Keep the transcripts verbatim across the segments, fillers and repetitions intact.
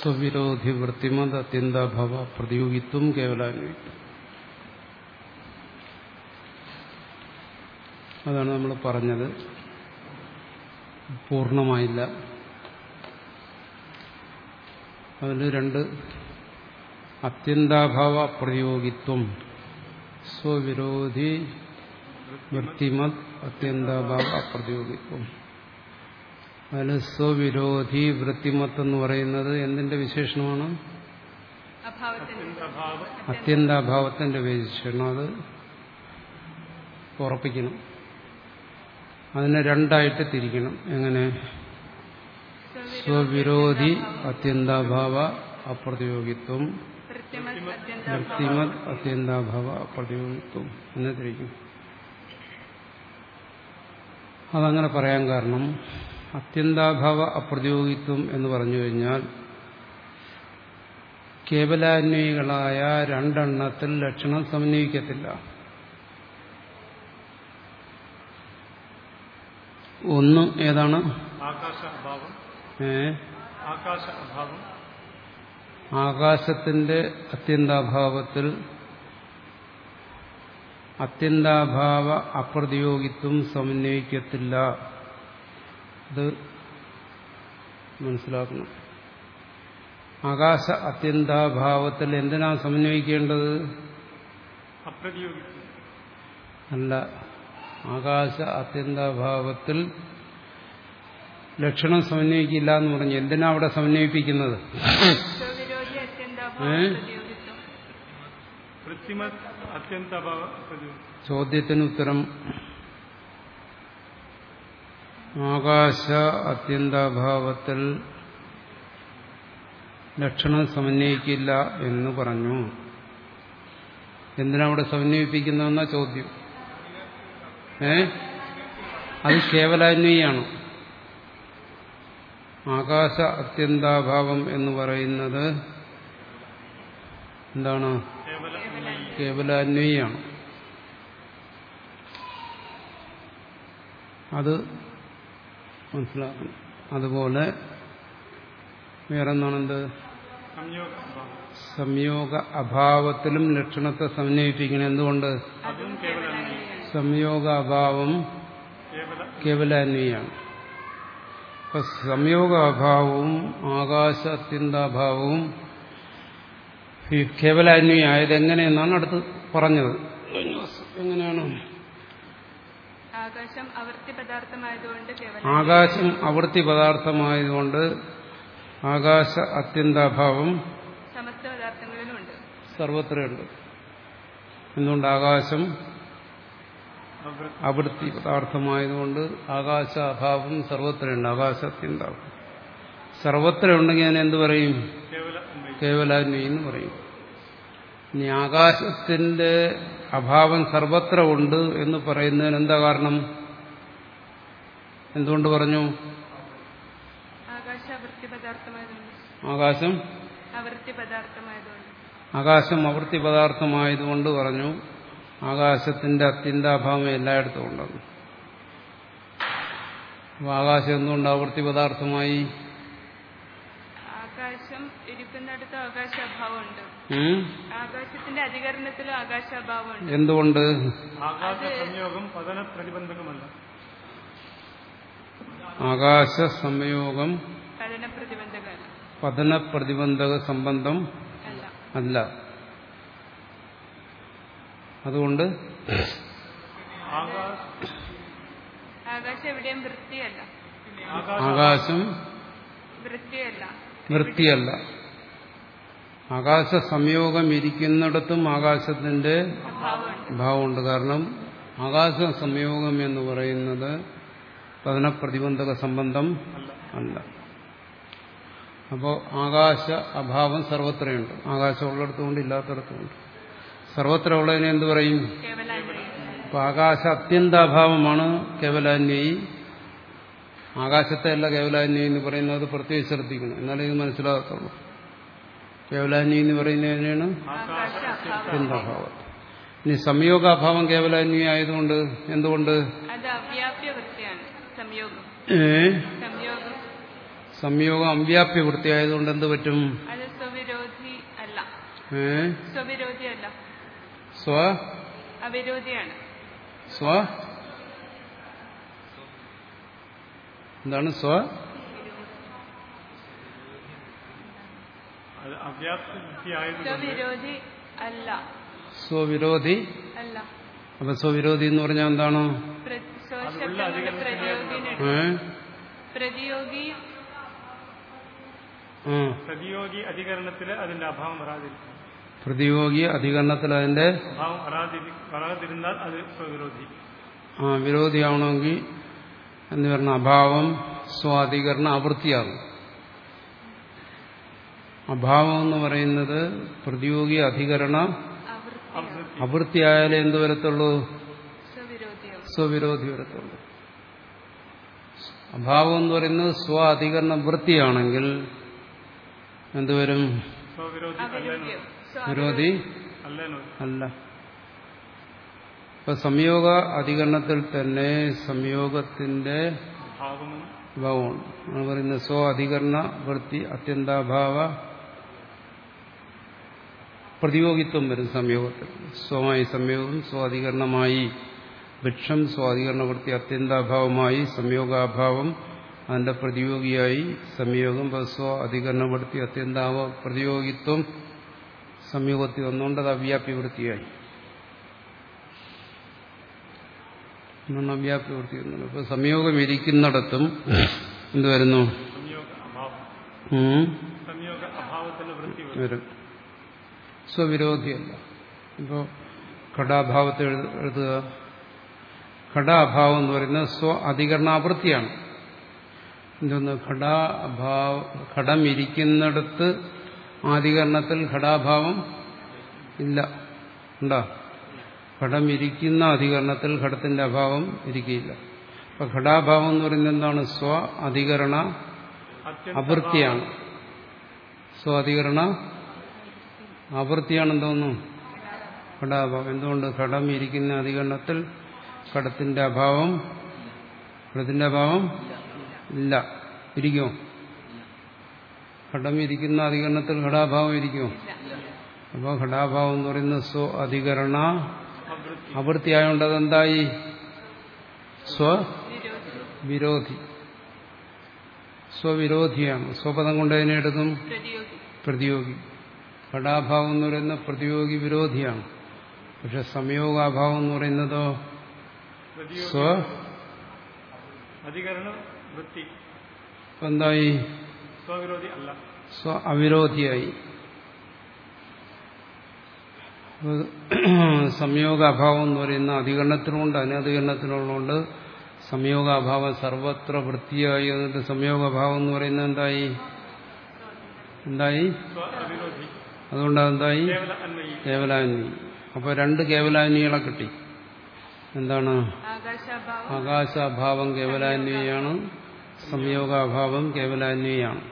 സ്വവിരോധി വൃത്തിമത് അത്യന്താഭാവ പ്രതിയോഗിത്വം കേവലാന്വയിത്വം. അതാണ് നമ്മൾ പറഞ്ഞത്. പൂർണ്ണമായില്ല. അതിൽ രണ്ട് അത്യന്താഭാവ പ്രതിയോഗിത്വം, സ്വവിരോധി വൃത്തിമത് അത്യന്താഭാവ പ്രതിയോഗിത്വം. അതിൽ സ്വവിരോധി വൃത്തിമത്ത് എന്ന് പറയുന്നത് എന്തിന്റെ വിശേഷണമാണ്? അത്യന്താഭാവത്തിന്റെ വിശേഷണം. അത് ഉറപ്പിക്കണം. അതിനെ രണ്ടായിട്ട് തിരിക്കണം. എങ്ങനെ? സ്വവിരോധി അത്യന്താഭാവ അപ്രതിയോഗിത്വം, വൃത്തിമത് അത്യന്താഭാവ അപ്രതിയോഗിത്വം എന്ന് തിരിക്കും. അതങ്ങനെ പറയാൻ കാരണം അത്യന്താഭാവ അപ്രതിയോഗിത്വം എന്ന് പറഞ്ഞു കഴിഞ്ഞാൽ കേവലാന്വയികളായ രണ്ടെണ്ണത്തിൽ ലക്ഷണം സമന്വയിക്കത്തില്ല. ഒന്ന് ഏതാണ്? ഏ ആകാശത്തിന്റെ അത്യന്താഭാവത്തിൽ അത്യന്താഭാവ അപ്രതിയോഗിത്വം സമന്വയിക്കത്തില്ല. അത് മനസ്സിലാക്കണം. ആകാശ അത്യന്താഭാവത്തിൽ എന്തിനാ സമന്വയിക്കേണ്ടത്? അല്ല, ആകാശ അത്യന്താഭാവത്തിൽ ലക്ഷണം സമന്വയിക്കില്ല എന്ന് പറഞ്ഞു. എന്തിനാ അവിടെ സമന്വയിപ്പിക്കുന്നത്? ചോദ്യത്തിന് ഉത്തരം ആകാശ അത്യന്താഭാവത്തിൽ ലക്ഷണം സമന്വയിക്കില്ല എന്ന് പറഞ്ഞു. എന്തിനാ അവിടെ സമന്വയിപ്പിക്കുന്നതെന്ന ചോദ്യം. ഏ അത് കേവലാന്വയിയാണ്. ആകാശ അത്യന്താഭാവം എന്ന് പറയുന്നത് എന്താണ്? കേവലാന്വയിയാണ്. അത് മനസ്സിലാക്കണം. അതുപോലെ വേറെന്താണെന്ത്? സംയോഗ അഭാവത്തിലും ലക്ഷണത്തെ സമന്വയിപ്പിക്കണം. എന്തുകൊണ്ട്? സംയോഗ അഭാവം കേവലാന്വയിയാണ്. അപ്പൊ സംയോഗ അഭാവവും ആകാശ അത്യന്താഭാവവും കേവലാന്വയി ആയത് എങ്ങനെയെന്നാണ് അടുത്ത് പറഞ്ഞത്. എങ്ങനെയാണ്? ആകാശം അവർത്തി പദാർത്ഥമായതുകൊണ്ട് ആകാശം അവർത്തി പദാർത്ഥമായതുകൊണ്ട് ആകാശ അത്യന്താഭാവം സമസ്ത പദാർത്ഥങ്ങളിലുണ്ട്, സർവത്രയുണ്ട്. എന്തുകൊണ്ട്? ആകാശം അവൃത്തി പദാർത്ഥമായതുകൊണ്ട് ആകാശ അഭാവം സർവത്രയുണ്ട്. ആകാശ അത്യന്താഭാവം സർവത്ര ഉണ്ടെങ്കിൽ അതിന് എന്ത് പറയും? കേവലാന്വയി എന്ന് പറയും. ഇനി ആകാശത്തിന്റെ അഭാവം സർവത്ര ഉണ്ട് എന്ന് പറയുന്നതിന് എന്താ കാരണം? എന്തുകൊണ്ട് പറഞ്ഞു? ആകാശം അവർത്തി പദാർത്ഥമായതുകൊണ്ട് ആകാശം അവർത്തി പദാർത്ഥമായതുകൊണ്ട് പറഞ്ഞു. ആകാശത്തിന്റെ അത്യന്താഭാവം എല്ലായിടത്തും ഉണ്ടെന്ന്. അപ്പൊ ആകാശം എന്തുകൊണ്ട് ആവർത്തി പദാർത്ഥമായി? ആകാശം ഇരിക്കുന്നിടത്ത് ആകാശാഭാവമുണ്ട്. ആകാശത്തിന്റെ അധികരണത്തിലും ആകാശാഭാവമുണ്ട്. എന്തുകൊണ്ട്? സംയോഗം പതന പ്രതിബന്ധകമല്ല. ആകാശ സംയോഗം പതന പ്രതിബന്ധകമല്ല. പതന പ്രതിബന്ധക സംബന്ധം അല്ല. അതുകൊണ്ട് ആകാശം എവിടെയും വൃത്തിയല്ല. ആകാശം വൃത്തിയല്ല വൃത്തിയല്ല. ആകാശ സംയോഗം ഇരിക്കുന്നിടത്തും ആകാശത്തിന്റെ ഭാവമുണ്ട്. കാരണം ആകാശ സംയോഗം എന്ന് പറയുന്നത് പതന പ്രതിബന്ധക സംബന്ധം അല്ല. അപ്പോൾ ആകാശ അഭാവം സർവത്രയുണ്ട്. ആകാശം ഉള്ളിടത്തുമുണ്ട്, ഇല്ലാത്തടത്തുമുണ്ട്. സർവത്ര ഉള്ളതിനെ എന്ത് പറയും? അപ്പൊ ആകാശ അത്യന്താഭാവമാണ് കേവലാന്വയി. ആകാശത്തെ അല്ല കേവലാന്വയി എന്ന് പറയുന്നത് പ്രത്യേകം ശ്രദ്ധിക്കണം, എന്നാലേ ഇത് മനസ്സിലാകത്തുള്ളൂ. കേവലാന്വയി എന്ന് പറയുന്നതിനാണ് അത്യന്താഭാവം. ഇനി സംയോഗാഭാവം കേവലാന്വയി ആയതുകൊണ്ട് എന്തുകൊണ്ട്? സംയോഗം അവ്യാപ്യ വൃത്തിയായതുകൊണ്ട് എന്ത് പറ്റും? അത് സ്വവിരോധി അല്ല. ഏ സ്വവിരോധി അല്ല, സ്വ അവിരോധിയാണ്. സ്വ എന്താണ് സ്വ? അത് അവ്യാപ്തിയായതുകൊണ്ട് സ്വവിരോധി അല്ല. സ്വവിരോധി അല്ല. അപ്പൊ സ്വവിരോധി എന്ന് പറഞ്ഞാൽ എന്താണ്? പ്ര- സ്വശബ്ദങ്ങളുടെ പ്രതിയോഗിനെ ഏ പ്രതിയോഗി ആ പ്രതിയോഗി അധികരണത്തില് അതിന്റെ അഭാവം വരാതിരിക്കും. പ്രതിയോഗി അധികരണത്തിൽ അതിന്റെ അഭാവം വരാതിരി വരാതിരുന്നാൽ അത് സ്വവിരോധി. ആ വിരോധിയാവണമെങ്കിൽ എന്ന് പറഞ്ഞ അഭാവം സ്വാധികരണ ആവൃത്തിയാകും. അഭാവം എന്ന് പറയുന്നത് പ്രതിയോഗി അധികരണ അവൃത്തി അവൃത്തിയായാലേ എന്ത് വരത്തുള്ളൂ? സ്വവിരോധിയാവും. സ്വവിരോധി വരത്തുള്ളൂ. അഭാവം എന്ന് പറയുന്നത് സ്വ അധികരണ വൃത്തിയാണെങ്കിൽ എന്തുവരും? സ്വവിരോധി അല്ലേനോ അവിരോധിയാവും. സ്വ- വിരോധി അല്ലേനോ അല്ല. ഇപ്പൊ സംയോഗ അധികരണത്തിൽ തന്നെ സംയോഗത്തിന്റെ ഭാവവും ഭാവമുണ്ട്. ആണ് പറയുന്നത് സ്വ അധികരണ വൃത്തി അത്യന്താഭാവ പ്രതിയോഗിത്വം വരും സംയോഗത്തിൽ. സ്വമായി സംയോഗം സ്വാധികരണമായി വൃക്ഷം സ്വാധികരണ വൃത്തി അത്യന്താഭാവമായി സംയോഗാഭാവം അതിന്റെ പ്രതിയോഗിയായി സംയോഗം സ്വ അധികരണ വൃത്തി അത്യന്താവ പ്രതിയോഗിത്വം സംയോഗത്തിൽ വന്നുകൊണ്ട് അത് അവ്യാപ്യ വൃത്തിയായി. അവ്യാപ്യ വൃത്തി വന്നത്. ഇപ്പൊ സംയോഗം ഇരിക്കുന്നിടത്തും എന്ത് വരുന്നു? സംയോഗ അഭാവം. ഉം സംയോഗ അഭാവത്തിന്റെ വൃത്തി വരും. വരും. സ്വവിരോധിയല്ല. ഇപ്പോ ഘടാഭാവത്തെ എഴുത- എഴുതുക. ഘടാഭാവം എന്ന് പറയുന്നത് സ്വ അധികരണാവൃത്തിയാണ്. എന്തോന്ന്? ഘടാ അഭാവ ഘടം ഇരിക്കുന്നിടത്ത് ആധികരണത്തിൽ ഘടാഭാവം ഇല്ല. ഉണ്ടോ? ഘടം ഇരിക്കുന്ന അധികരണത്തിൽ ഘടത്തിന്റെ അഭാവം ഇരിക്കില്ല. അപ്പൊ ഘടാഭാവം എന്ന് പറയുന്നത് എന്താണ്? സ്വ അധികരണ അത്യന്ത അവൃത്തിയാണ്. സ്വ അധികരണ ആവൃത്തിയാണ് എന്തോന്നു? ഘടാഭാവം. എന്തുകൊണ്ട്? ഘടം ഇരിക്കുന്ന അധികരണത്തിൽ ഘടത്തിന്റെ അഭാവം ഘടത്തിന്റെ അഭാവം ഇല്ല. ഇരിക്കുമോ? ഘടം ഇരിക്കുന്ന അധികരണത്തിൽ ഘടാഭാവം ഇരിക്കുമോ? അപ്പോൾ ഘടാഭാവം എന്ന് പറയുന്നത് സ്വ അധികരണ അവൃത്തി. ആവൃത്തിയായോണ്ട് അതെന്തായി? സ്വ വിരോധി. സ്വവിരോധിയാണ്. സ്വപദം കൊണ്ട് അതിനെ എടുക്കും പ്രതിയോഗി. പ്രതിയോഗി. ഘടാഭാവം എന്ന് പറയുന്ന പ്രതിയോഗി വിരോധിയാണ്. പക്ഷെ സംയോഗാഭാവം എന്ന് പറയുന്നതോ പ്രതിയോഗി സ്വ അധികരണ വൃത്തി. എന്തായി? സ്വവിരോധി അല്ല. സ്വ അവിരോധിയായി. സംയോഗാഭാവം എന്ന് പറയുന്ന അധികരണത്തിനുണ്ട് അനധികരണത്തിനുള്ളതുകൊണ്ട് സംയോഗാഭാവം സർവത്ര വൃത്തിയായി. എന്നിട്ട് സംയോഗാഭാവം എന്ന് പറയുന്നത് എന്തായി? എന്തായി? സ്വ അവിരോധി. അതുകൊണ്ട് അതെന്തായി? കേവല അന്വയി. കേവലാന്വി. അപ്പൊ രണ്ട് കേവലാന്വികളെ കിട്ടി. എന്താണ്? ആകാശാഭാവം ആകാശാഭാവം കേവലാന്വിയാണ്, സംയോഗാഭാവം കേവലാന്വിയാണ്.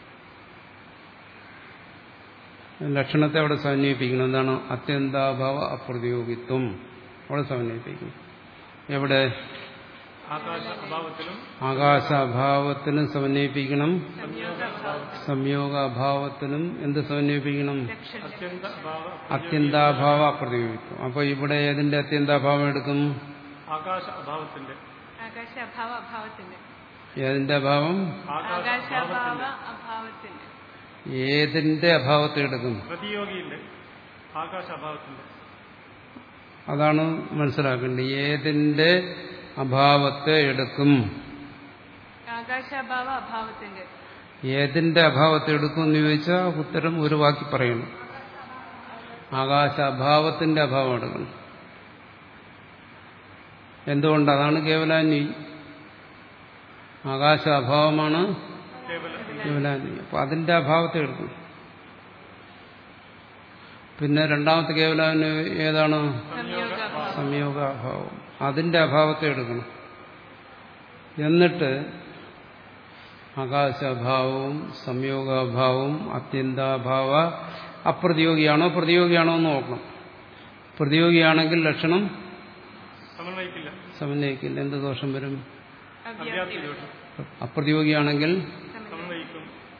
ലക്ഷണത്തെ അവിടെ സമന്വയിപ്പിക്കണം. എന്താണ്? അത്യന്താഭാവ അപ്രതിയോഗിത്വം അവിടെ സമന്വയിപ്പിക്കണം. എവിടെ? ആകാശ അഭാവത്തിലും ആകാശാഭാവത്തിനും സമന്വയിപ്പിക്കണം, സംയോഗാഭാവം സംയോഗാഭാവത്തിനും എന്ത് സമന്വയിപ്പിക്കണം? ലക്ഷണം അത്യന്ത അഭാവ അത്യന്താഭാവ അപ്രതിയോഗിത്വം. അപ്പൊ ഇവിടെ ഏതിന്റെ അത്യന്താഭാവം എടുക്കും? ആകാശ അഭാവത്തിന്റെ. ആകാശാഭാവ അഭാവത്തിന്റെ ഏതിന്റെ അഭാവം? ആകാശ ആകാശാഭാവ അഭാവത്തിന്റെ. അഭാവത്തിന്റെ ഏതിന്റെ അഭാവത്തെ എടുക്കും? പ്രതിയോഗിയില്ലേ? ആകാശ അഭാവത്തിന്റെ. അതാണ് മനസ്സിലാക്കേണ്ടത്. ഏതിന്റെ അഭാവത്തെ എടുക്കും? ആകാശാഭാവ അഭാവത്തിന്റെ ഏതിന്റെ അഭാവത്തെ എടുക്കും എന്ന് ചോദിച്ചാൽ ഉത്തരം ഒരു വാക്കി പറയണം. ആകാശ അഭാവത്തിന്റെ അഭാവം എടുക്കണം. എന്തുകൊണ്ട്? അതാണ് കേവലാന്വി. ആകാശ അഭാവമാണ് കേവല കേവലാന്വി. അപ്പൊ അതിന്റെ അഭാവത്തെ എടുക്കും. പിന്നെ രണ്ടാമത്തെ കേവലാന്വി ഏതാണ്? സംയോഗാഭാവം സംയോഗാഭാവം. അതിന്റെ അഭാവത്തെ എടുക്കണം. എന്നിട്ട് ആകാശാഭാവവും സംയോഗാഭാവവും അത്യന്താഭാവ അപ്രതിയോഗിയാണോ പ്രതിയോഗിയാണോ എന്ന് നോക്കണം. പ്രതിയോഗിയാണെങ്കിൽ ലക്ഷണം സമന്വയിക്കില്ല. സമന്വയിക്കില്ല. എന്ത് ദോഷം വരും? അവ്യാപ്തി ദോഷം. അപ്രതിയോഗിയാണെങ്കിൽ സമന്വയിക്കും.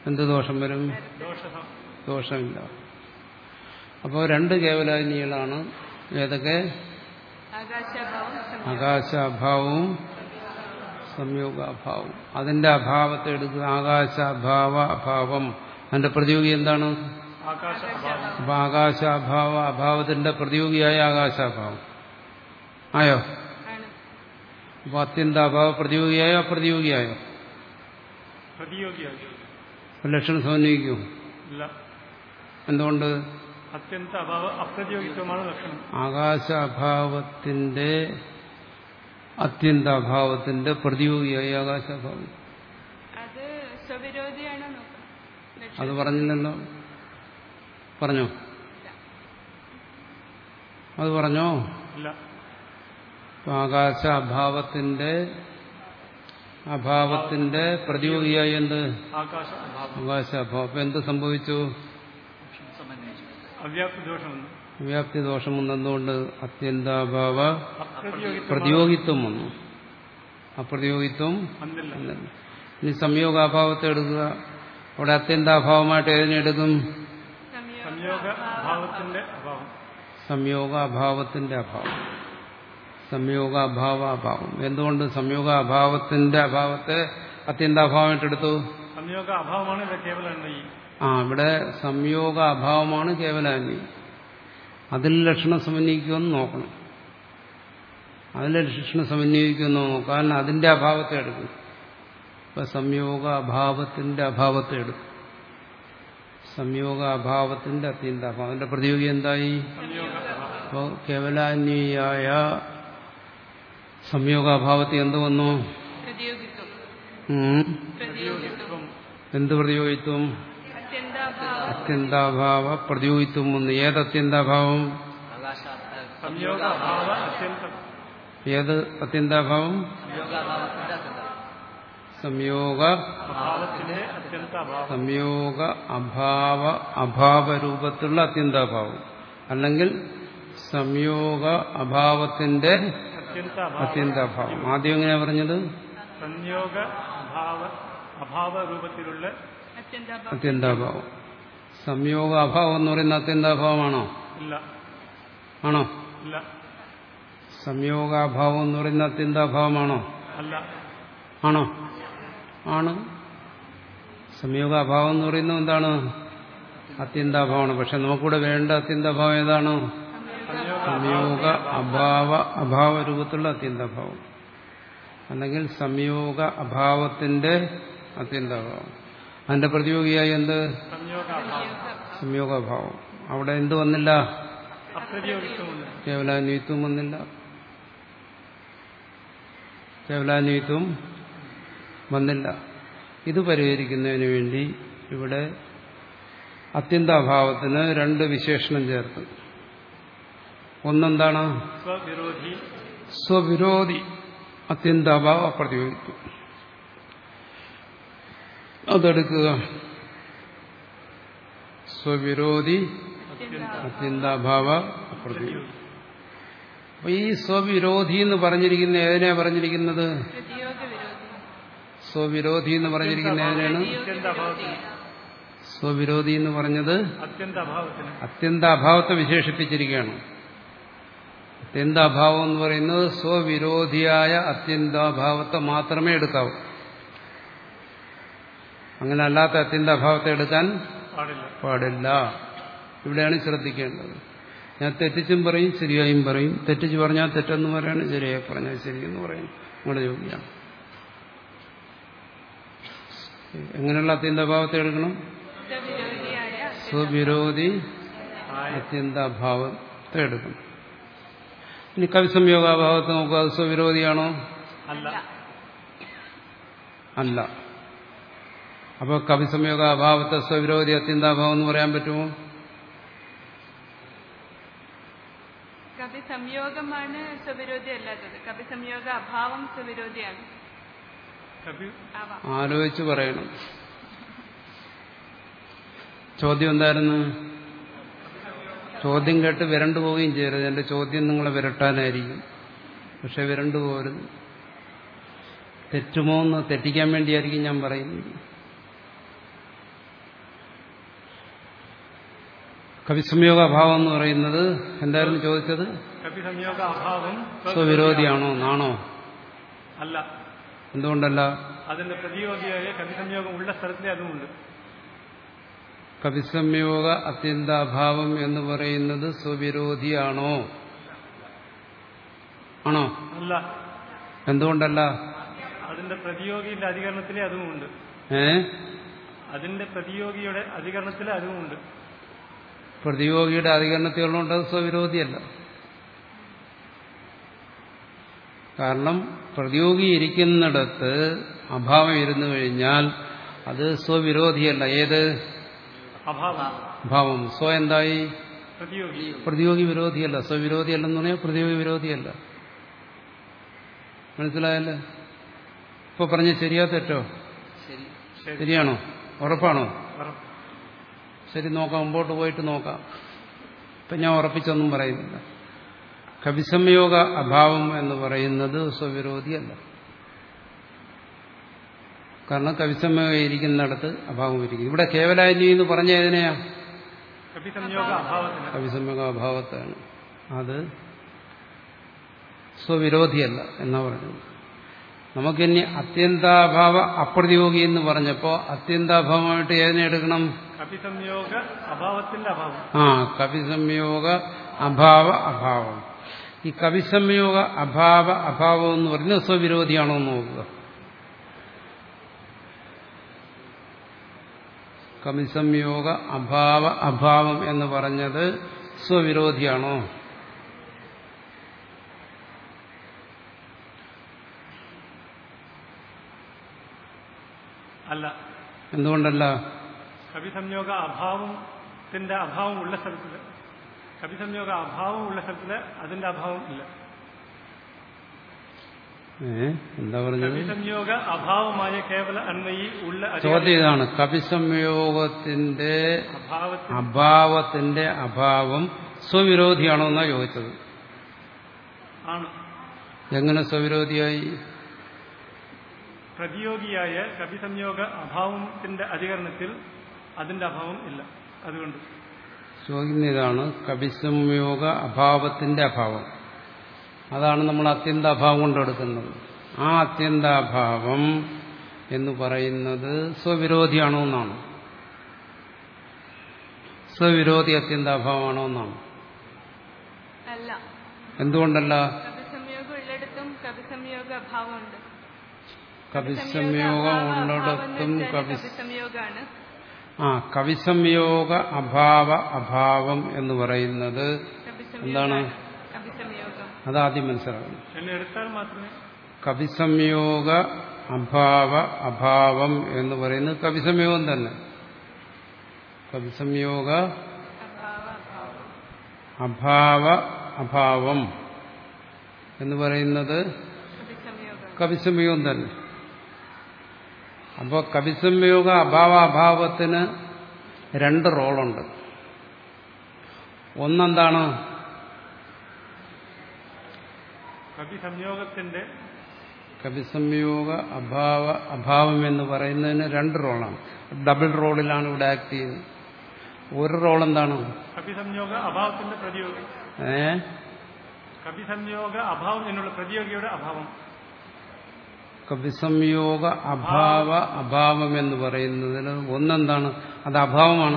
എന്ത് ദോഷം വരും? ദോഷ ദോഷമില്ല. അപ്പോൾ രണ്ട് കേവലാജ്ഞികളാണ്. ഏതൊക്കെ? ആകാശാഭാവം സംയോഗം. ആകാശാഭാവവും സംയോഗാഭാവവും. അതിന്റെ അഭാവത്തെ എടുക്കുക. ആകാശാഭാവ അഭാവം. അതിന്റെ പ്രതിയോഗി എന്താണ്? ആകാശ അഭാവം. അപ്പൊ ആകാശാഭാവ അഭാവത്തിന്റെ പ്രതിയോഗിയായ ആകാശാഭാവം ആയോ? ആണ്. അപ്പൊ അത്യന്താഭാവ പ്രതിയോഗിയായോ അപ്രതിയോഗിയായോ? പ്രതിയോഗിയായി ലക്ഷണം സമന്വയിക്കൂ? ഇല്ല. എന്തുകൊണ്ട്? അത്യന്ത അഭാവ അപ്രതിയോഗിത്വമാണ് ലക്ഷണം. ആകാശാഭാവത്തിന്റെ അത്യന്താഭാവത്തിന്റെ പ്രതിയോഗിയായ ആകാശാഭാവം. അത് സ്വവിരോധിയാണോ നോക്കാം. അത് പറഞ്ഞില്ലല്ലോ. പറഞ്ഞോ? അത് പറഞ്ഞോ? ഇല്ല. ആകാശ അഭാവത്തിന്റെ അഭാവത്തിന്റെ പ്രതിയോഗിയായി എന്ത്? ആകാശ അഭാവം. ആകാശാഭാവം. അപ്പൊ എന്ത് സംഭവിച്ചു? അവ്യാപ്തി ദോഷം. വ്യാപ്തി ദോഷം വന്നതുകൊണ്ട് അത്യന്താഭാവ അപ്രതിയോഗിത്വം പ്രതിയോഗിത്വം വന്നു. അപ്രതിയോഗിത്വം വന്നില്ല. വന്നില്ല. ഇനി സംയോഗാഭാവത്തെ എടുക്കുക. അവിടെ അത്യന്താഭാവമായിട്ട് ഏതിനെ എടുക്കും? സംയോഗ അഭാവത്തിന്റെ അഭാവം. സംയോഗാഭാവത്തിന്റെ അഭാവം. സംയോഗാഭാവ അഭാവം. എന്തുകൊണ്ട് സംയോഗാഭാവത്തിന്റെ അഭാവത്തെ അത്യന്താഭാവമായിട്ടെടുത്തു? സംയോഗ അഭാവമാണ് ഇവിടെ കേവലം. ആ ഇവിടെ സംയോഗ അഭാവമാണ് കേവലാന്വി. അതിൽ ലക്ഷണം സമന്വയിക്കുമെന്ന് നോക്കണം. അതിൽ ലക്ഷണം സമന്വയിക്കുമെന്ന് നോക്കാൻ അതിന്റെ അഭാവത്തെ എടുക്കും. ഇപ്പൊ സംയോഗ അഭാവത്തിന്റെ അഭാവത്തെ എടുക്കും. സംയോഗ അഭാവത്തിന്റെ അത്യന്താഭാവം. അതിന്റെ പ്രതിയോഗി എന്തായി? അപ്പോൾ കേവലാന്വിയായ സംയോഗാഭാവത്തിൽ എന്ത് വന്നു? പ്രതിയോഗിത്വം. ഉം. പ്രതിയോഗിത്വം. എന്ത് പ്രതിയോഗിത്വം? അത്യന്താഭാവം. അത്യന്താഭാവ പ്രതിയോഗിത്വം വന്നു. ഏത് അത്യന്താഭാവം? സംയോഗ അഭാവ അത്യന്തം. ഏത് അത്യന്താഭാവം? സംയോഗ അഭാവത്തിന്റെ അത്യന്ത അഭാവം. സംയോഗ അഭാവ അഭാവ രൂപത്തിലുള്ള അത്യന്താഭാവം. അല്ലെങ്കിൽ സംയോഗ അഭാവത്തിന്റെ അത്യന്ത അഭാവം. അത്യന്താഭാവം. ആദ്യം എങ്ങനെയാ പറഞ്ഞത്? സംയോഗ അഭാവ അഭാവ രൂപത്തിലുള്ള അത്യന്താഭാവം. അത്യന്താഭാവം. സംയോഗ അഭാവം എന്ന് പറയുന്ന അത്യന്താഭാവമാണോ? ഇല്ല. ആണോ? ഇല്ല. സംയോഗാഭാവം എന്ന് പറയുന്ന അത്യന്താഭാവമാണോ? അല്ല. ആണോ? ആണ്. സംയോഗാഭാവം എന്ന് പറയുന്നത് എന്താണ്? അത്യന്താഭാവമാണ്. പക്ഷെ നമുക്കിവിടെ വേണ്ട അത്യന്താഭാവം ഏതാണ്? സംയോഗ അഭാവ അഭാവ രൂപത്തിലുള്ള അത്യന്താഭാവം. അല്ലെങ്കിൽ സംയോഗ അഭാവത്തിന്റെ അത്യന്താഭാവം. അതിന്റെ പ്രതിയോഗിയായി എന്ത്? സംയോഗ അഭാവം. സംയോഗാഭാവം. അവിടെ എന്ത് വന്നില്ല? അപ്രതിയോഗിത്വമുണ്ട്. കേവലാന്വിത്വം വന്നില്ല. കേവലാന്വിത്വം വന്നില്ല. ഇത് പരിഹരിക്കുന്നതിന് വേണ്ടി ഇവിടെ അത്യന്താഭാവത്തിന് രണ്ട് വിശേഷണം ചേർത്ത്. ഒന്നെന്താണ്? സ്വവിരോധി. സ്വവിരോധി അത്യന്താഭാവ അപ്രതിയോഗിത്വം. അതെടുക്കുക. സ്വവിരോധി അത്യന്താഭാവ അപ്രതിയോഗിത്വം. അപ്പൊ ഈ സ്വവിരോധി എന്ന് പറഞ്ഞിരിക്കുന്ന ഏതിനെയാ പറഞ്ഞിരിക്കുന്നത്? പ്രതിയോഗ വിരോധി. സ്വവിരോധി എന്ന് പറഞ്ഞിരിക്കുന്ന ഏതിനാണ്? അത്യന്ത അഭാവത്തിന്. സ്വവിരോധി എന്ന് പറഞ്ഞത് അത്യന്ത അഭാവത്തിന്. അത്യന്താഭാവത്തെ വിശേഷിപ്പിച്ചിരിക്കുകയാണ്. അത്യന്താഭാവം എന്ന് പറയുന്നത് സ്വവിരോധിയായ അത്യന്താഭാവത്തെ മാത്രമേ എടുക്കാവൂ. അങ്ങനെ അല്ലാത്ത അത്യന്താഭാവത്തെ എടുക്കാൻ പാടില്ല. പാടില്ല. ഇവിടെയാണ് ശ്രദ്ധിക്കേണ്ടത്. ഞാൻ തെറ്റിച്ചും പറയും ശരിയായും പറയും. തെറ്റിച്ച് പറഞ്ഞാൽ തെറ്റെന്ന് പറയാണ്, ശരിയായി പറഞ്ഞാൽ ശരിയെന്ന് പറയും. നിങ്ങളുടെ ജോലിയാണ്. എങ്ങനെയുള്ള അത്യന്താഭാവത്തെ എടുക്കണം? സ്വവിരോധിയായ സ്വവിരോധി അത്യന്താഭാവത്തെ എടുക്കണം. ഇനി കവിസംയോഗാഭാവത്തെ നോക്കുക. അത് സ്വവിരോധിയാണോ? അല്ല. അല്ല. അപ്പോൾ കവിസംയോഗാഭാവത്തെ സ്വവിരോധി അത്യന്താഭാവം എന്ന് പറയാൻ പറ്റുമോ? കവി സംയോഗമാണ് സ്വവിരോധി അല്ലാത്തത്. കവി സംയോഗ അഭാവം സ്വവിരോധിയാണ്. കവി ആവാം. ആലോചിച്ച് പറയണം. ചോദ്യം എന്തായിരുന്നു? ചോദ്യം കേട്ട് വിരണ്ടു പോവുകയും ചെയ്യരുത്. എന്റെ ചോദ്യം നിങ്ങളെ വിരട്ടാനായിരിക്കും. പക്ഷെ വിരണ്ടു പോകരുത്. തെറ്റുമോ എന്ന് തെറ്റിക്കാൻ വേണ്ടിയായിരിക്കും ഞാൻ പറയുന്നത്. കവിസംയോഗ അഭാവം എന്ന് പറയുന്നത് എന്തായിരുന്നു ചോദിച്ചത്? കവി സംയോഗ അഭാവം സ്വവിരോധിയാണോ എന്നാണോ? അല്ല. എന്തുകൊണ്ടല്ല? അതിന്റെ പ്രതിയോഗിയായ കവി സംയോഗം ഉള്ള സ്ഥലത്തിലെ അതുമുണ്ട്. കവിസംയോഗ അത്യന്താഭാവം എന്ന് പറയുന്നത് സ്വവിരോധിയാണോ? ആണോ? അല്ല. എന്തുകൊണ്ടല്ല? അതിന്റെ പ്രതിയോഗിയുടെ അധികരണത്തിലെ അതുമുണ്ട്. ഏ അതിന്റെ പ്രതിയോഗിയുടെ അധികരണത്തിലെ അതുമുണ്ട്. പ്രതിയോഗിയുടെ അധികരണത്തിലുള്ളത് അത് സ്വവിരോധിയല്ല. കാരണം പ്രതിയോഗി ഇരിക്കുന്നിടത്ത് അഭാവം ഇരുന്നു കഴിഞ്ഞാൽ അത് സ്വവിരോധിയല്ല. ഏത് അഭാവം? ഭാവം. സ്വ എന്തായി? പ്രതിയോഗി. പ്രതിയോഗി വിരോധിയല്ല. സ്വവിരോധിയല്ലെന്ന് പറഞ്ഞാൽ പ്രതിയോഗി വിരോധിയല്ല. മനസ്സിലായല്ലേ? ഇപ്പൊ പറഞ്ഞ ശരിയാ തെറ്റോ? ശരിയാണോ? ഉറപ്പാണോ? ശരി, നോക്കാം, മുമ്പോട്ട് പോയിട്ട് നോക്കാം. ഇപ്പൊ ഞാൻ ഉറപ്പിച്ചൊന്നും പറയുന്നില്ല. കവിസംയോഗ അഭാവം എന്ന് പറയുന്നത് സ്വവിരോധിയല്ല. കാരണം കവിസംയോഗം ഇരിക്കുന്നിടത്ത് അഭാവം ഇരിക്കും. ഇവിടെ കേവലാന്യം എന്ന് പറഞ്ഞ ഏതിനെയാ? കവിസംയോഗ അഭാവത്താണ്. അത് സ്വവിരോധിയല്ല എന്നാ പറഞ്ഞത്. നമുക്കിനി അത്യന്താഭാവ അപ്രതിയോഗി എന്ന് പറഞ്ഞപ്പോ അത്യന്താഭാവമായിട്ട് ഏതിനെ എടുക്കണം? കവിസംയോഗ അഭാവത്തിന്റെ അഭാവം. ആ കവിസംയോഗ അഭാവ അഭാവം. ഈ കവിസംയോഗ അഭാവ അഭാവം എന്ന് പറയുന്നത് സ്വവിരോധിയാണോ എന്ന് നോക്കുക. കവിസംയോഗ അഭാവ അഭാവം എന്ന് പറഞ്ഞത് സ്വവിരോധിയാണോ? അല്ല. എന്തുകൊണ്ടല്ല? കവിസംയോഗ അഭാവത്തിന്റെ അഭാവം ഉള്ള സ്ഥലത്തില് കവിസംയോഗ അഭാവം ഉള്ള സ്ഥലത്തില് അതിന്റെ അഭാവം ഇല്ല. ഏ എന്താ പറഞ്ഞത്? കവിസംയോഗ അഭാവമായ കേവല അന്വയി ഉള്ള ചോദ്യം ഇതാണ്. കവിസംയോഗത്തിന്റെ അഭാവത്തിന്റെ അഭാവം സ്വവിരോധിയാണോ എന്നാ ചോദിച്ചത്. ആണ്. എങ്ങനെ സ്വവിരോധിയായി? പ്രതിയോഗിയായ കവിസംയോഗ അഭാവത്തിന്റെ അധികരണത്തിൽ അതിന്റെ അഭാവം ഇല്ല. അതുകൊണ്ട് ചോദിക്കുന്ന ഇതാണ്. കവിസംയോഗ അഭാവത്തിന്റെ അഭാവം, അതാണ് നമ്മൾ അത്യന്താഭാവം കൊണ്ടെടുക്കുന്നത്. ആ അത്യന്താഭാവം എന്ന് പറയുന്നത് സ്വവിരോധിയാണോ എന്നാണ്. സ്വവിരോധി അത്യന്താഭാവമാണോ എന്നാണ്. അല്ല. എന്തുകൊണ്ടല്ല? കവിസംയോഗം ഉള്ളിടത്തും കവിസംയോഗ അഭാവമുണ്ട്. കവിസംയോഗം ഉള്ളിടത്തും കവി കവിസംയോഗമാണ്. ആ കവിസംയോഗ അഭാവ അഭാവം എന്ന് പറയുന്നത് എന്താണ്? അതാദ്യം മനസ്സിലാക്കണം. എടുത്താൽ മാത്രമേ കവിസംയോഗ അഭാവ അഭാവം എന്ന് പറയുന്നത് കവിസംയോഗം തന്നെ. കവിസംയോഗ അഭാവ അഭാവം എന്ന് പറയുന്നത് കവിസംയോഗം തന്നെ. അപ്പോൾ കവിസംയോഗ അഭാവ അഭാവത്തിന് രണ്ട് റോളുണ്ട്. ഒന്നെന്താണ്? കവിസംയോഗത്തിന്റെ കവിസംയോഗ അഭാവ അഭാവം എന്ന് പറയുന്നതിന് രണ്ട് റോളാണ്. ഡബിൾ റോളിലാണ് ഇവിടെ ആക്ട് ചെയ്യുന്നത്. ഒരു റോൾ എന്താണ്? കവിസംയോഗ അഭാവത്തിന്റെ പ്രതിയോഗി. ഏ കവിസംയോഗ അഭാവം എന്നുള്ള പ്രതിയോഗിയുടെ അഭാവം. കവിസംയോഗ അഭാവ അഭാവം എന്ന് പറയുന്നതിന് ഒന്നെന്താണ്? അത് അഭാവമാണ്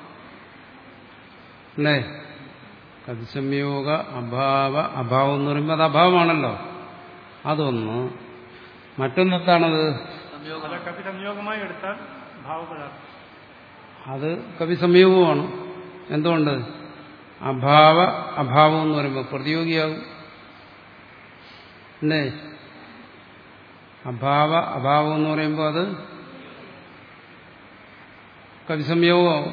അല്ലേ? കവിസംയോഗ അഭാവ അഭാവം എന്ന് പറയുമ്പോൾ അത് അഭാവമാണല്ലോ. അതൊന്ന്. മറ്റൊന്നെന്താണത്? കവിസംയോഗമായി എടുത്താൽ ഭാവപദാർത്ഥം. അത് കവിസംയോഗമാണ്. എന്തുകൊണ്ട്? അഭാവ അഭാവം എന്ന് പറയുമ്പോൾ പ്രതിയോഗിയാകും അല്ലേ? അഭാവ അഭാവം എന്ന് പറയുമ്പോൾ അത് കവിസംയോഗമാവും.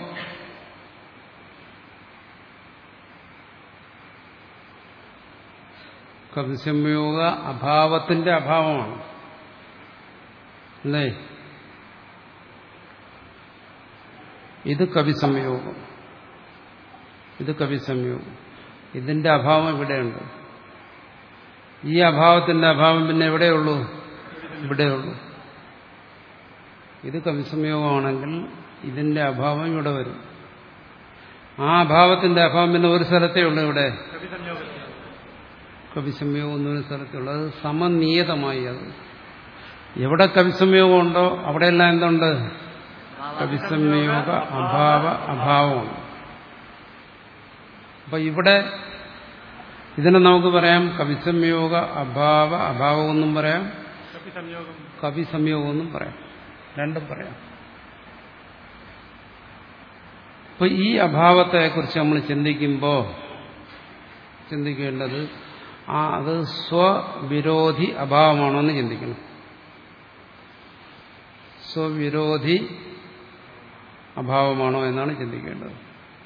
കവിസംയോഗ അഭാവത്തിന്റെ അഭാവമാണ് അല്ലേ? ഇത് കവിസംയോഗം, ഇത് കവിസംയോഗം. ഇതിന്റെ അഭാവം ഇവിടെയുണ്ട്. ഈ അഭാവത്തിന്റെ അഭാവം പിന്നെ എവിടെയുള്ളൂ? ഇവിടെയുള്ളൂ. ഇത് കവിസംയോഗമാണെങ്കിൽ ഇതിന്റെ അഭാവം ഇവിടെ വരും. ആ അഭാവത്തിന്റെ അഭാവം പിന്നെ ഒരു സ്ഥലത്തേ ഉള്ളൂ ഇവിടെ. കവിസംയോഗത്തിൽ കവിസംയോഗം ഒന്നൊരു സ്ഥലത്തേ ഉള്ളൂ. അത് സമനിയതമായി. അത് എവിടെ കവിസംയോഗം ഉണ്ടോ അവിടെയെല്ലാം എന്തുണ്ട്? കവിസംയോഗ അഭാവ അഭാവമാണ്. അപ്പൊ ഇവിടെ ഇതിനെ നമുക്ക് പറയാം കവിസംയോഗ അഭാവ അഭാവം എന്നും പറയാം, കവിസംയോഗം കവിസംയോഗം എന്നും പറയാം, രണ്ടും പറയാം. അപ്പൊ ഈ അഭാവത്തെക്കുറിച്ച് നമ്മൾ ചിന്തിക്കുമ്പോൾ ചിന്തിക്കേണ്ടത് ആ അത് സ്വവിരോധി അഭാവമാണോ എന്ന് ചിന്തിക്കണം. സ്വവിരോധി അഭാവമാണോ എന്നാണ് ചിന്തിക്കേണ്ടത്.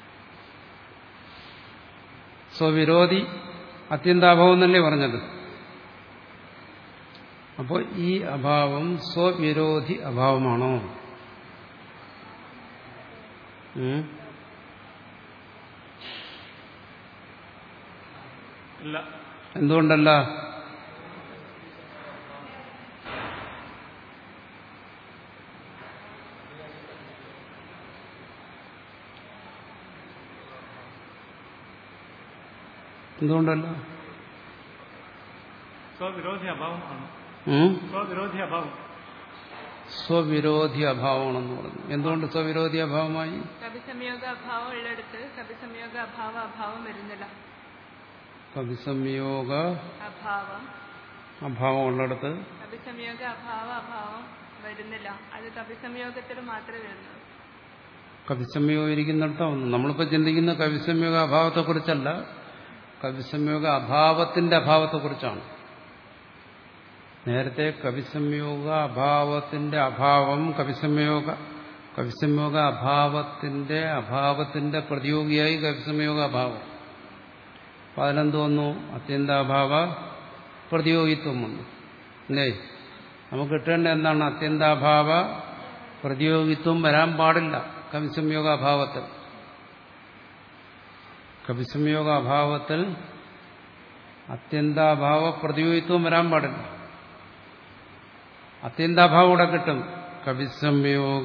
സ്വവിരോധി അത്യന്താഭാവം എന്നല്ലേ പറഞ്ഞത്. അപ്പോൾ ഈ അഭാവം സ്വവിരോധി അഭാവമാണോ? ഇല്ല. എന്തുകൊണ്ടല്ല? എന്തുകൊണ്ടല്ല? സ്വവിരോധി അഭാവം ആണ്. സ്വവിരോധി അഭാവം സ്വവിരോധി അഭാവമാണെന്ന് പറഞ്ഞു. എന്തുകൊണ്ട് സ്വവിരോധി അഭാവമായി? കവിസംയോഗ അഭാവം ഉള്ളിടത്ത് കവിസംയോഗ അഭാവ അഭാവം വരുന്നില്ല. കവിസംയോഗ അഭാവം അഭാവം ഉള്ളിടത്ത് കവിസംയോഗ അഭാവ അഭാവം വരുന്നില്ല. അത് കവിസംയോഗത്തിൽ മാത്രമേ വരുന്നുള്ളൂ. കവിസംയോഗം ഇരിക്കുന്നിടത്താണ്. നമ്മളിപ്പോൾ ചിന്തിക്കുന്ന കവിസംയോഗ അഭാവത്തെക്കുറിച്ചല്ല, കവിസംയോഗ അഭാവത്തിന്റെ അഭാവത്തെക്കുറിച്ചാണ്. നേരത്തെ കവിസംയോഗ അഭാവത്തിന്റെ അഭാവം കവിസംയോഗ കവിസംയോഗ അഭാവത്തിന്റെ അഭാവത്തിന്റെ പ്രതിയോഗിയായി കവിസംയോഗ അഭാവം. അപ്പം അതിനെന്ത് വന്നു? അത്യന്താഭാവ പ്രതിയോഗിത്വം വന്നു. അല്ലേ? നമുക്ക് കിട്ടേണ്ട എന്താണ്? അത്യന്താഭാവ പ്രതിയോഗിത്വം വരാൻ പാടില്ല കവിസംയോഗ അഭാവത്തിൽ. കവിസംയോഗ അഭാവത്തിൽ അത്യന്താഭാവ പ്രതിയോഗിത്വം വരാൻ പാടില്ല. അത്യന്താഭാവം ഇവിടെ കിട്ടും. കവിസംയോഗ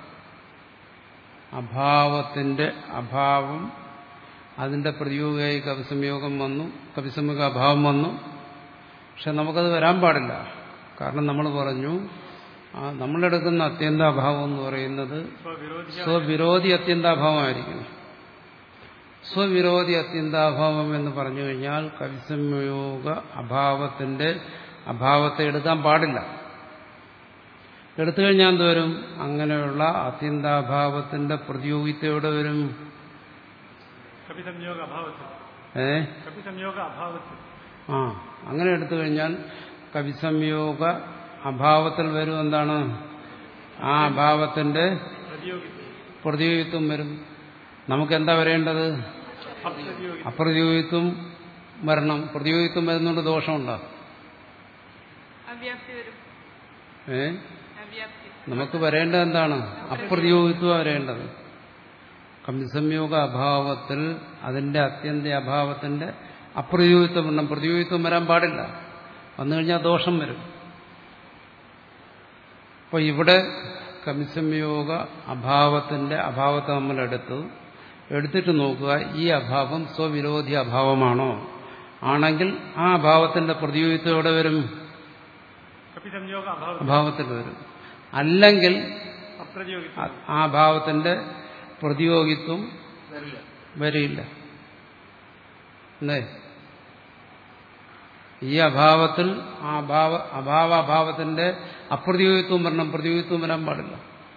അഭാവത്തിന്റെ അഭാവം അതിന്റെ പ്രതിയോഗിയായി കവിസംയോഗം വന്നു, കവിസംയോഗ അഭാവം വന്നു. പക്ഷെ നമുക്കത് വരാൻ പാടില്ല. കാരണം നമ്മൾ പറഞ്ഞു ആ നമ്മളെടുക്കുന്ന അത്യന്താഭാവം എന്ന് പറയുന്നത് സ്വവിരോധി അത്യന്താഭാവമായിരിക്കണം. സ്വവിരോധി അത്യന്താഭാവം എന്ന് പറഞ്ഞു കഴിഞ്ഞാൽ കവിസംയോഗ അഭാവത്തിന്റെ അഭാവത്തെ എടുക്കാൻ പാടില്ല. എടുത്തു കഴിഞ്ഞാൽ എന്തുവരും? അങ്ങനെയുള്ള അത്യന്താഭാവത്തിന്റെ പ്രതിയോഗിത്വം എവിടെ വരും? കവിസംയോഗ അഭാവത്തിൽ. ഏ കവിസംയോഗ അഭാവത്തിൽ. ആ അങ്ങനെ എടുത്തു കഴിഞ്ഞാൽ കവിസംയോഗ അഭാവത്തിൽ വരും എന്താണ്? ആ അഭാവത്തിന്റെ പ്രതിയോഗിത്വം വരും. നമുക്കെന്താ വരേണ്ടത്? അപ്രതിയോഗിത്വം വരണം. പ്രതിയോഗിത്വം വരുന്നതുകൊണ്ട് ദോഷമുണ്ടോ? അവ്യാപ്തി വരും. ഏ അവ്യാപ്തി. നമുക്ക് വരേണ്ടത് എന്താണ്? അപ്രതിയോഗിത്വം വരേണ്ടത്. കവിസംയോഗ അഭാവത്തിൽ അതിന്റെ അത്യന്ത അഭാവത്തിന്റെ അപ്രതിയോഗിത്വം വരണം. പ്രതിയോഗിത്വം വരാൻ പാടില്ല. വന്നു കഴിഞ്ഞാൽ ദോഷം വരും. അപ്പോൾ ഇവിടെ കവിസംയോഗ അഭാവത്തിന്റെ അഭാവത്തെ നമ്മൾ എടുത്തു. എടുത്തിട്ട് നോക്കുക ഈ അഭാവം സ്വവിരോധി അഭാവമാണോ? ആണെങ്കിൽ ആ അഭാവത്തിന്റെ പ്രതിയോഗിത്വം എവിടെ വരും? അഭാവത്തിൽ വരും. അല്ലെങ്കിൽ ആ ഭാവത്തിന്റെ പ്രതിയോഗിത്വം വരില്ല. അല്ലേ? ഈ അഭാവത്തിൽ ആ ഭാവ അഭാവ അഭാവത്തിന്റെ അപ്രതിയോഗിത്വം വരണം. പ്രതിയോഗിത്വം വരാൻ പാടില്ല.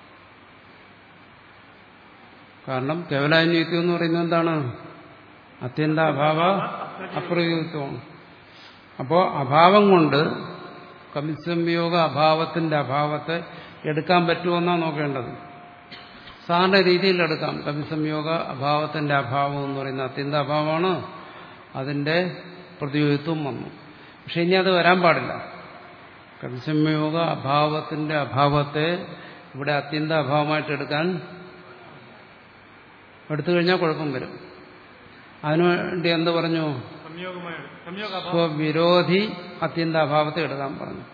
കാരണം കേവലാന്വയിത്വം എന്ന് പറയുന്നത് എന്താണ്? അത്യന്താഭാവ അപ്രതിയോഗിത്വമാണ്. അപ്പോൾ അഭാവം കൊണ്ട് കവിസംയോഗ അഭാവത്തിന്റെ അഭാവത്തെ എടുക്കാൻ പറ്റുമെന്നാണ് നോക്കേണ്ടത്. സാധാരണ രീതിയിൽ എടുക്കാം. കവിസംയോഗ അഭാവത്തിന്റെ അഭാവം എന്ന് പറയുന്ന അത്യന്താഭാവമാണ്. അതിന്റെ പ്രതിയോഗിത്വം വന്നു. പക്ഷെ ഇനി അത് വരാൻ പാടില്ല. കവിസംയോഗ അഭാവത്തിന്റെ അഭാവത്തെ ഇവിടെ അത്യന്താഭാവമായിട്ട് എടുക്കാൻ എടുത്തു കഴിഞ്ഞാൽ കുഴപ്പം വരും. അതിനുവേണ്ടി എന്ത് പറഞ്ഞു? സ്വവിരോധി അത്യന്താഭാവത്തെ എടുക്കാൻ പറഞ്ഞു.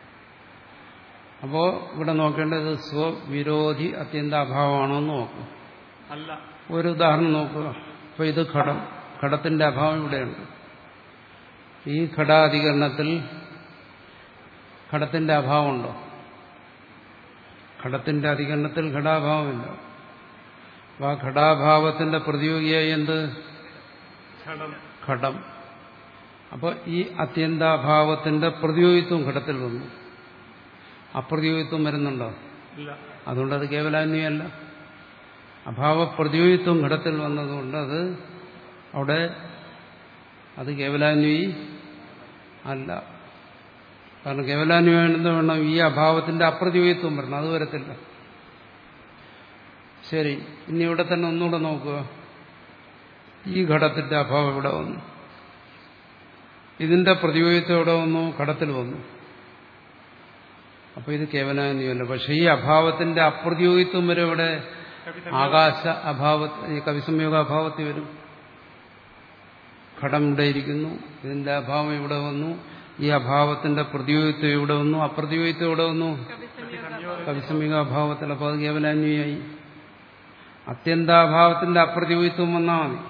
അപ്പോ ഇവിടെ നോക്കേണ്ടത് സ്വവിരോധി അത്യന്താഭാവമാണോ എന്ന് നോക്കും. അല്ല. ഒരു ഉദാഹരണം നോക്കുക. അപ്പൊ ഇത് ഘടം, ഘടത്തിന്റെ അഭാവം ഇവിടെയുണ്ട്. ഈ ഘടാധികരണത്തിൽ ഘടത്തിന്റെ അഭാവമുണ്ടോ? ഘടത്തിന്റെ അധികരണത്തിൽ ഘടാഭാവമില്ല. അപ്പൊ ആ ഘടാഭാവത്തിന്റെ പ്രതിയോഗിയായി എന്ത്? ഘടം. അപ്പൊ ഈ അത്യന്താഭാവത്തിന്റെ പ്രതിയോഗിത്വം ഘടത്തിൽ വന്നു. അപ്രതിയോഗിത്വം വരുന്നുണ്ടോ? അതുകൊണ്ട് അത് കേവലാന്വയമല്ല. അഭാവ പ്രതിയോഗിത്വം ഘടത്തിൽ വന്നതുകൊണ്ട് അത് അവിടെ അത് കേവലാന്വയി അല്ല. കാരണം കേവലാന്വയം എന്ത് വേണം? ഈ അഭാവത്തിന്റെ അപ്രതിയോഗിത്വം വരണം. അത് വരത്തില്ല. ശരി, ഇനി ഇവിടെ തന്നെ ഒന്നുകൂടെ നോക്കുക. ഈ ഘടത്തിന്റെ അഭാവം ഇവിടെ വന്നു, ഇതിന്റെ പ്രതിയോഗിത്വം ഇവിടെ വന്നു, ഘടത്തിൽ വന്നു. അപ്പൊ ഇത് കേവലാന്വയമല്ല. പക്ഷെ ഈ അഭാവത്തിന്റെ അപ്രതിയോഗിത്വം വരെ ഇവിടെ ആകാശ അഭാവ ഈ കവിസംയോഗ അഭാവത്തിൽ വരും. ഘടം ഇവിടെ ഇരിക്കുന്നു, ഇതിന്റെ അഭാവം ഇവിടെ വന്നു, ഈ അഭാവത്തിന്റെ പ്രതിയോഗിത്വം ഇവിടെ വന്നു, അപ്രതിയോഗിത്വം ഇവിടെ വന്നു കവിസംയോഗ അഭാവത്തിൽ. അപ്പോൾ അത് കേവലാന്വയായി. അത്യന്താഭാവത്തിന്റെ അപ്രതിയോഗിത്വം വന്നാൽ മതി.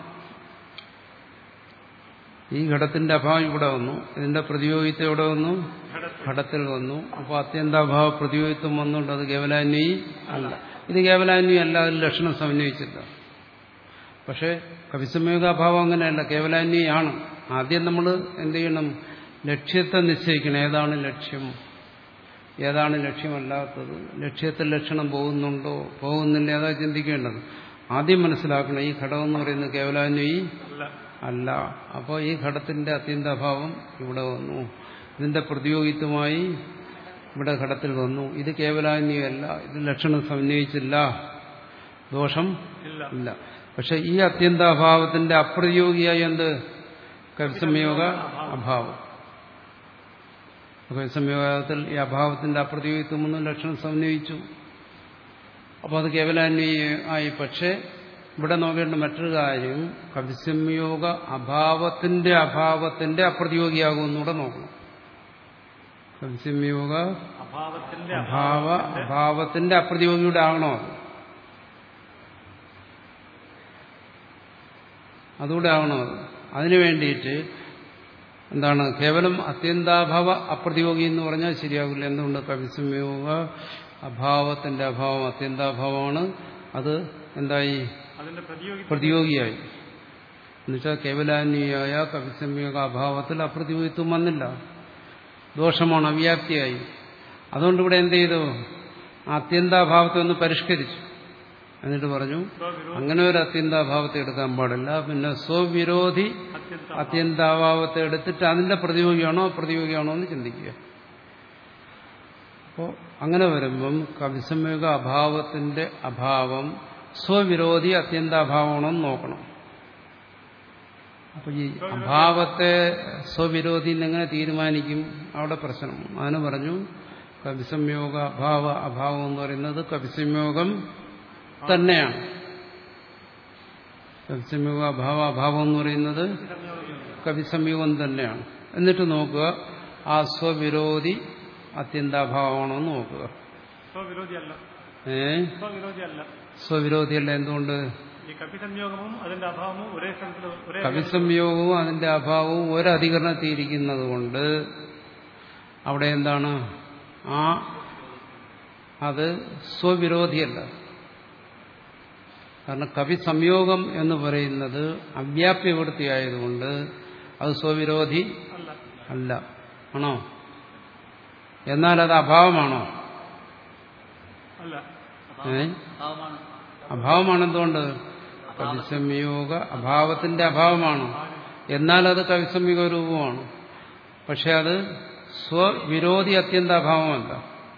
ഈ ഘടത്തിന്റെ അഭാവം ഇവിടെ വന്നു, ഇതിന്റെ പ്രതിയോഗിത്വം ഇവിടെ വന്നു, ഘടത്തിൽ വന്നു. അപ്പോൾ അത്യന്താഭാവ പ്രതിയോഗിത്വം വന്നുകൊണ്ട് അത് കേവലാന്വയി അല്ല. ഇത് കേവലാന്വയി അല്ല, അതിൽ ലക്ഷണം സമന്വയിച്ചില്ല. പക്ഷെ കവിസംയോഗാഭാവം അങ്ങനെയല്ല, കേവലാന്വയാണ്. ആദ്യം നമ്മൾ എന്ത് ചെയ്യണം? ലക്ഷ്യത്തെ നിശ്ചയിക്കണം. ഏതാണ് ലക്ഷ്യം, ഏതാണ് ലക്ഷ്യമല്ലാത്തത്, ലക്ഷ്യത്തിൽ ലക്ഷണം പോകുന്നുണ്ടോ പോകുന്നില്ല, ഏതാ ചിന്തിക്കേണ്ടത്. ആദ്യം മനസ്സിലാക്കണം, ഈ ഘടകം എന്ന് പറയുന്നത് കേവലാന്വയി അല്ല. അപ്പോൾ ഈ ഘടത്തിന്റെ അത്യന്താഭാവം ഇവിടെ വന്നു, ഇതിന്റെ പ്രതിയോഗിത്വമായി ഇവിടെ ഘടത്തിൽ വന്നു. ഇത് കേവലാന്വയമല്ല, ഇത് ലക്ഷണം സമന്വയിച്ചില്ല, ദോഷം ഇല്ല. പക്ഷെ ഈ അത്യന്താഭാവത്തിന്റെ അപ്രതിയോഗിയായി എന്ത്? കവിസംയോഗ അഭാവം. കവിസംയോഗത്തിൽ ഈ അഭാവത്തിന്റെ അപ്രതിയോഗിത്വം ഒന്നും ലക്ഷണം സമന്വയിച്ചു. അപ്പോൾ അത് കേവലാന്വയി ആയി. പക്ഷെ ഇവിടെ നോക്കേണ്ട മറ്റൊരു കാര്യം, കവിസംയോഗ അഭാവത്തിന്റെ അഭാവത്തിന്റെ അപ്രതിയോഗിയാകുമെന്നൂടെ നോക്കണം. കവിസംയോഗ അഭാവ അഭാവത്തിന്റെ അപ്രതിയോഗിയുടെ ആകണോ അത്? അതുകൂടെ ആകണോ അത്? അതിനു വേണ്ടിയിട്ട് എന്താണ്? കേവലം അത്യന്താഭാവ അപ്രതിയോഗി എന്ന് പറഞ്ഞാൽ ശരിയാകില്ല. എന്തുകൊണ്ട്? കവിസംയോഗ അഭാവത്തിന്റെ അഭാവം അത്യന്താഭാവമാണ്. അത് എന്തായി? പ്രതിയോഗിയായി. എന്നുവെച്ചാൽ കേവലാന്വയായ കവിസംയോഗ അഭാവത്തിൽ അപ്രതിയോഗിത്വം വന്നില്ല, ദോഷമാണ്, അവ്യാപ്തിയായി. അതുകൊണ്ട് ഇവിടെ എന്ത് ചെയ്തു? അത്യന്താഭാവത്തെ ഒന്ന് പരിഷ്കരിച്ചു. എന്നിട്ട് പറഞ്ഞു അങ്ങനെ ഒരു അത്യന്താഭാവത്തെ എടുക്കാൻ പാടില്ല, പിന്നെ സ്വവിരോധി അത്യന്താഭാവത്തെ എടുത്തിട്ട് അതിന്റെ പ്രതിയോഗിയാണോ പ്രതിയോഗിയാണോ എന്ന് ചിന്തിക്കുക. അപ്പോൾ അങ്ങനെ വരുമ്പം കവിസംയോഗ അഭാവത്തിന്റെ അഭാവം സ്വവിരോധി അത്യന്താഭാവമാണോ എന്ന് നോക്കണം. അപ്പൊ ഈ അഭാവത്തെ സ്വവിരോധി എങ്ങനെ തീരുമാനിക്കും? അവിടെ പ്രശ്നം. അതിന് പറഞ്ഞു കവിസംയോഗ അഭാവ അഭാവം എന്ന് പറയുന്നത് കവിസംയോഗം തന്നെയാണ്. കവിസംയോഗ അഭാവ അഭാവം എന്ന് പറയുന്നത് കവിസംയോഗം തന്നെയാണ്. എന്നിട്ട് നോക്കുക, ആ സ്വവിരോധി അത്യന്താഭാവമാണോ എന്ന് നോക്കുക. ഏ സ്വവിരോധിയല്ല. എന്തുകൊണ്ട്? കവിസംയോഗവും അതിന്റെ അഭാവവും ഒരേ സ്ഥലത്ത് കവിസംയോഗവും അതിന്റെ അഭാവവും ഒരധികരണത്തിയിരിക്കുന്നത് കൊണ്ട് അവിടെ എന്താണ്? ആ അത് സ്വവിരോധിയല്ല. കാരണം കവിസംയോഗം എന്ന് പറയുന്നത് അവ്യാപ്യവൃത്തിയായതുകൊണ്ട് അത് സ്വവിരോധി അല്ല. ആണോ? എന്നാൽ അത് അഭാവമാണോ? ഏ അഭാവമാണ്. എന്തുകൊണ്ട്? കവിസംയോഗ അഭാവത്തിന്റെ അഭാവമാണ്. എന്നാൽ അത് കവിസംയോഗ രൂപമാണ്. പക്ഷെ അത് സ്വവിരോധി അത്യന്ത അഭാവമല്ല.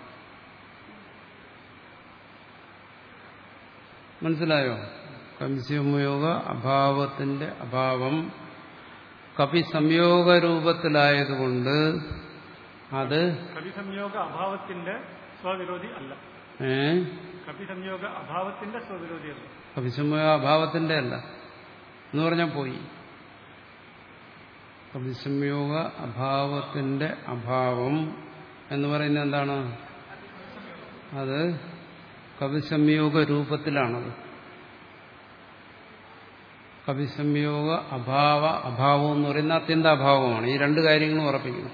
മനസ്സിലായോ? കവിസംയോഗ അഭാവത്തിന്റെ അഭാവം കവിസംയോഗ രൂപത്തിലായതുകൊണ്ട് അത് കവിസംയോഗ അഭാവത്തിന്റെ സ്വവിരോധി അല്ല. ഏ കവിസംയോഗ അഭാവത്തിന്റെ സ്വവിരോധി അല്ല. കവിസംയോഗ അഭാവത്തിന്റെ അല്ല എന്ന് പറഞ്ഞാൽ പോയി. കവിസംയോഗ അഭാവത്തിന്റെ അഭാവം എന്ന് പറയുന്നത് എന്താണ്? അത് കവിസംയോഗ രൂപത്തിലാണത്. കവിസംയോഗ അഭാവ അഭാവം എന്ന് പറയുന്ന അത്യന്താഭാവമാണ്. ഈ രണ്ട് കാര്യങ്ങളും ഉറപ്പിക്കുന്നു.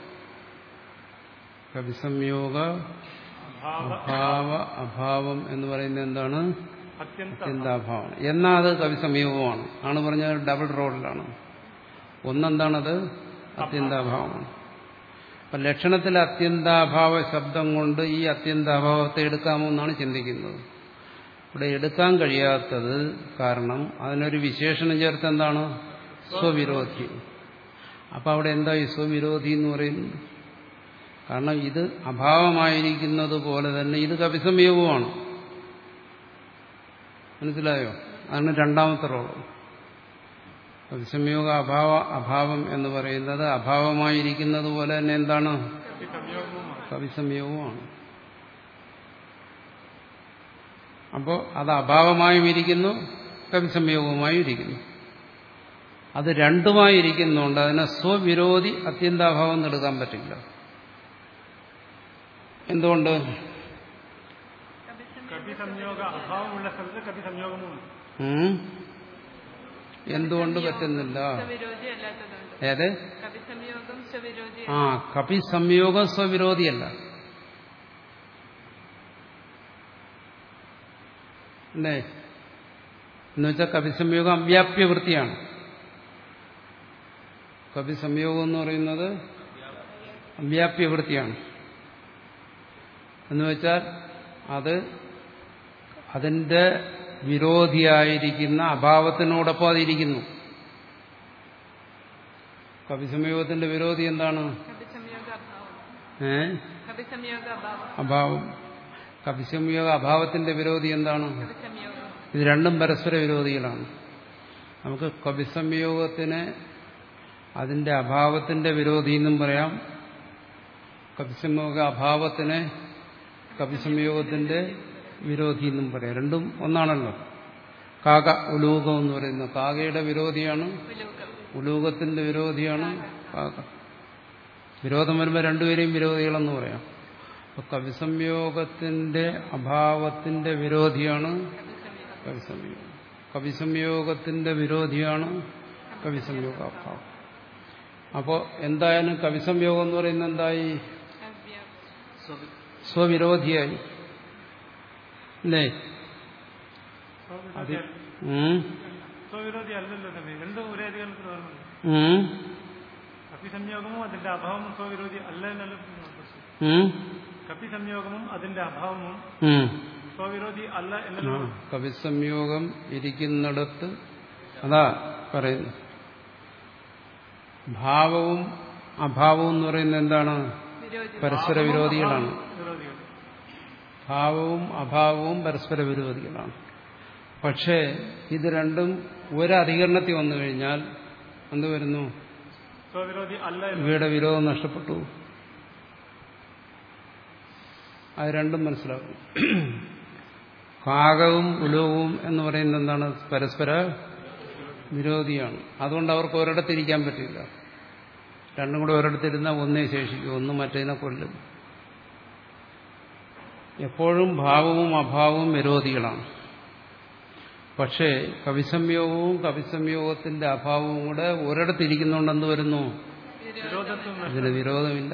കവിസംയോഗ അഭാവ അഭാവം എന്ന് പറയുന്നത് എന്താണ്? അത്യന്താഭാവമാണ്. എന്നാൽ അത് കവിസംയോഗമാണ് ആണ് പറഞ്ഞാൽ ഡബിൾ റോഡിലാണ്. ഒന്നെന്താണത്? അത്യന്താഭാവമാണ്. അപ്പൊ ലക്ഷണത്തിലെ അത്യന്താഭാവ ശബ്ദം കൊണ്ട് ഈ അത്യന്താഭാവത്തെ എടുക്കാമോ എന്നാണ് ചിന്തിക്കുന്നത്. ഇവിടെ എടുക്കാൻ കഴിയാത്തത് കാരണം അതിനൊരു വിശേഷണം ചേർത്ത് എന്താണ്? സ്വവിരോധി. അപ്പൊ അവിടെ എന്താ ഈ സ്വവിരോധി എന്ന് പറയുന്നത്? കാരണം ഇത് അഭാവമായിരിക്കുന്നത് പോലെ തന്നെ ഇത് കവിസംയോഗമാണ്. മനസ്സിലായോ? അതാണ് രണ്ടാമത്തെ റോള്. കവിസംയോഗ അഭാവ അഭാവം എന്ന് പറയുന്നത് അഭാവമായിരിക്കുന്നത് പോലെ തന്നെ എന്താണ്? കവിസംയോഗമാണ്. അപ്പോൾ അത് അഭാവമായും ഇരിക്കുന്നു, കവിസംയോഗവുമായും ഇരിക്കുന്നു. അത് രണ്ടുമായിരിക്കുന്നുണ്ട്. അതിനെ സ്വവിരോധി അത്യന്താഭാവം എന്നെടുക്കാൻ പറ്റില്ല. എന്തുകൊണ്ട്? എന്തുകൊണ്ട് പറ്റുന്നില്ല? ഏത്? ആ കപിസംയോഗം സ്വവിരോധിയല്ല. അല്ലേ? എന്നുവെച്ചാൽ കവിസംയോഗം അവ്യാപ്യവൃത്തിയാണ്. കവിസംയോഗം എന്ന് പറയുന്നത് അവ്യാപ്യവൃത്തിയാണ്. എന്നുവെച്ചാൽ അത് അതിന്റെ വിരോധിയായിരിക്കുന്ന അഭാവത്തിനോടൊപ്പം അതിരിക്കുന്നു. കവിസംയോഗത്തിന്റെ വിരോധി എന്താണ്? ഏ അഭാവം. കവിസംയോഗ അഭാവത്തിന്റെ വിരോധി എന്താണ്? ഇത് രണ്ടും പരസ്പര വിരോധികളാണ്. നമുക്ക് കവിസംയോഗത്തിന് അതിന്റെ അഭാവത്തിന്റെ വിരോധി എന്നും പറയാം. കവിസംയോഗ അഭാവത്തിന് കവിസംയോഗത്തിന്റെ വിരോധി എന്നും പറയാം. രണ്ടും ഒന്നാണല്ലോ. കാക ഉലൂകം എന്ന് പറയുന്നത് കാകയുടെ വിരോധിയാണ്, ഉലൂകത്തിന്റെ വിരോധിയാണ് കാക. വിരോധം വരുമ്പോൾ രണ്ടുപേരെയും വിരോധികളെന്ന് പറയാം. അപ്പൊ കവിസംയോഗത്തിന്റെ അഭാവത്തിന്റെ വിരോധിയാണ് കവിസംയോഗം, കവിസംയോഗത്തിന്റെ വിരോധിയാണ് കവിസംയോഗ അഭാവം. അപ്പോ എന്തായാലും കവിസംയോഗം എന്ന് പറയുന്നത് എന്തായി? സ്വവിരോധിയായി. അല്ലേ? സ്വവിരോധി അല്ലല്ലോ. രണ്ടും ഒരേ കപിസംയോഗവും അതിന്റെ അഭാവവും സ്വവിരോധി അല്ലല്ലോ. കപിസംയോഗവും അതിന്റെ അഭാവവും സ്വവിരോധി അല്ല എന്നല്ലോ. കവിസംയോഗം ഇരിക്കുന്നിടത്ത് അതാ പറയുന്നു. ഭാവവും അഭാവവും എന്ന് പറയുന്നത് എന്താണ്? പരസ്പര വിരോധികളാണ്. ഭാവവും അഭാവവും പരസ്പര വിരോധികളാണ്. പക്ഷേ ഇത് രണ്ടും ഒരധികരണത്തിൽ വന്നു കഴിഞ്ഞാൽ എന്ത് വരുന്നു? ഇവയുടെ വിരോധം നഷ്ടപ്പെട്ടു. അത് രണ്ടും മനസ്സിലാക്കും. കാകവും ഉലോകവും എന്ന് പറയുന്നത് എന്താണ്? പരസ്പര വിരോധിയാണ്. അതുകൊണ്ട് അവർക്ക് ഒരിടത്തിരിക്കാൻ പറ്റില്ല. രണ്ടും കൂടെ ഒരിടത്തിരുന്നാൽ ഒന്നേ ശേഷിക്കും, ഒന്ന് മറ്റേതിനെ കൊല്ലും. എപ്പോഴും ഭാവവും അഭാവവും വിരോധികളാണ്. പക്ഷേ കവിസംയോഗവും കവിസംയോഗത്തിന്റെ അഭാവവും കൂടെ ഒരിടത്തിരിക്കുന്നുണ്ട്. എന്ത് വരുന്നു? ഇതിന് വിരോധമില്ല.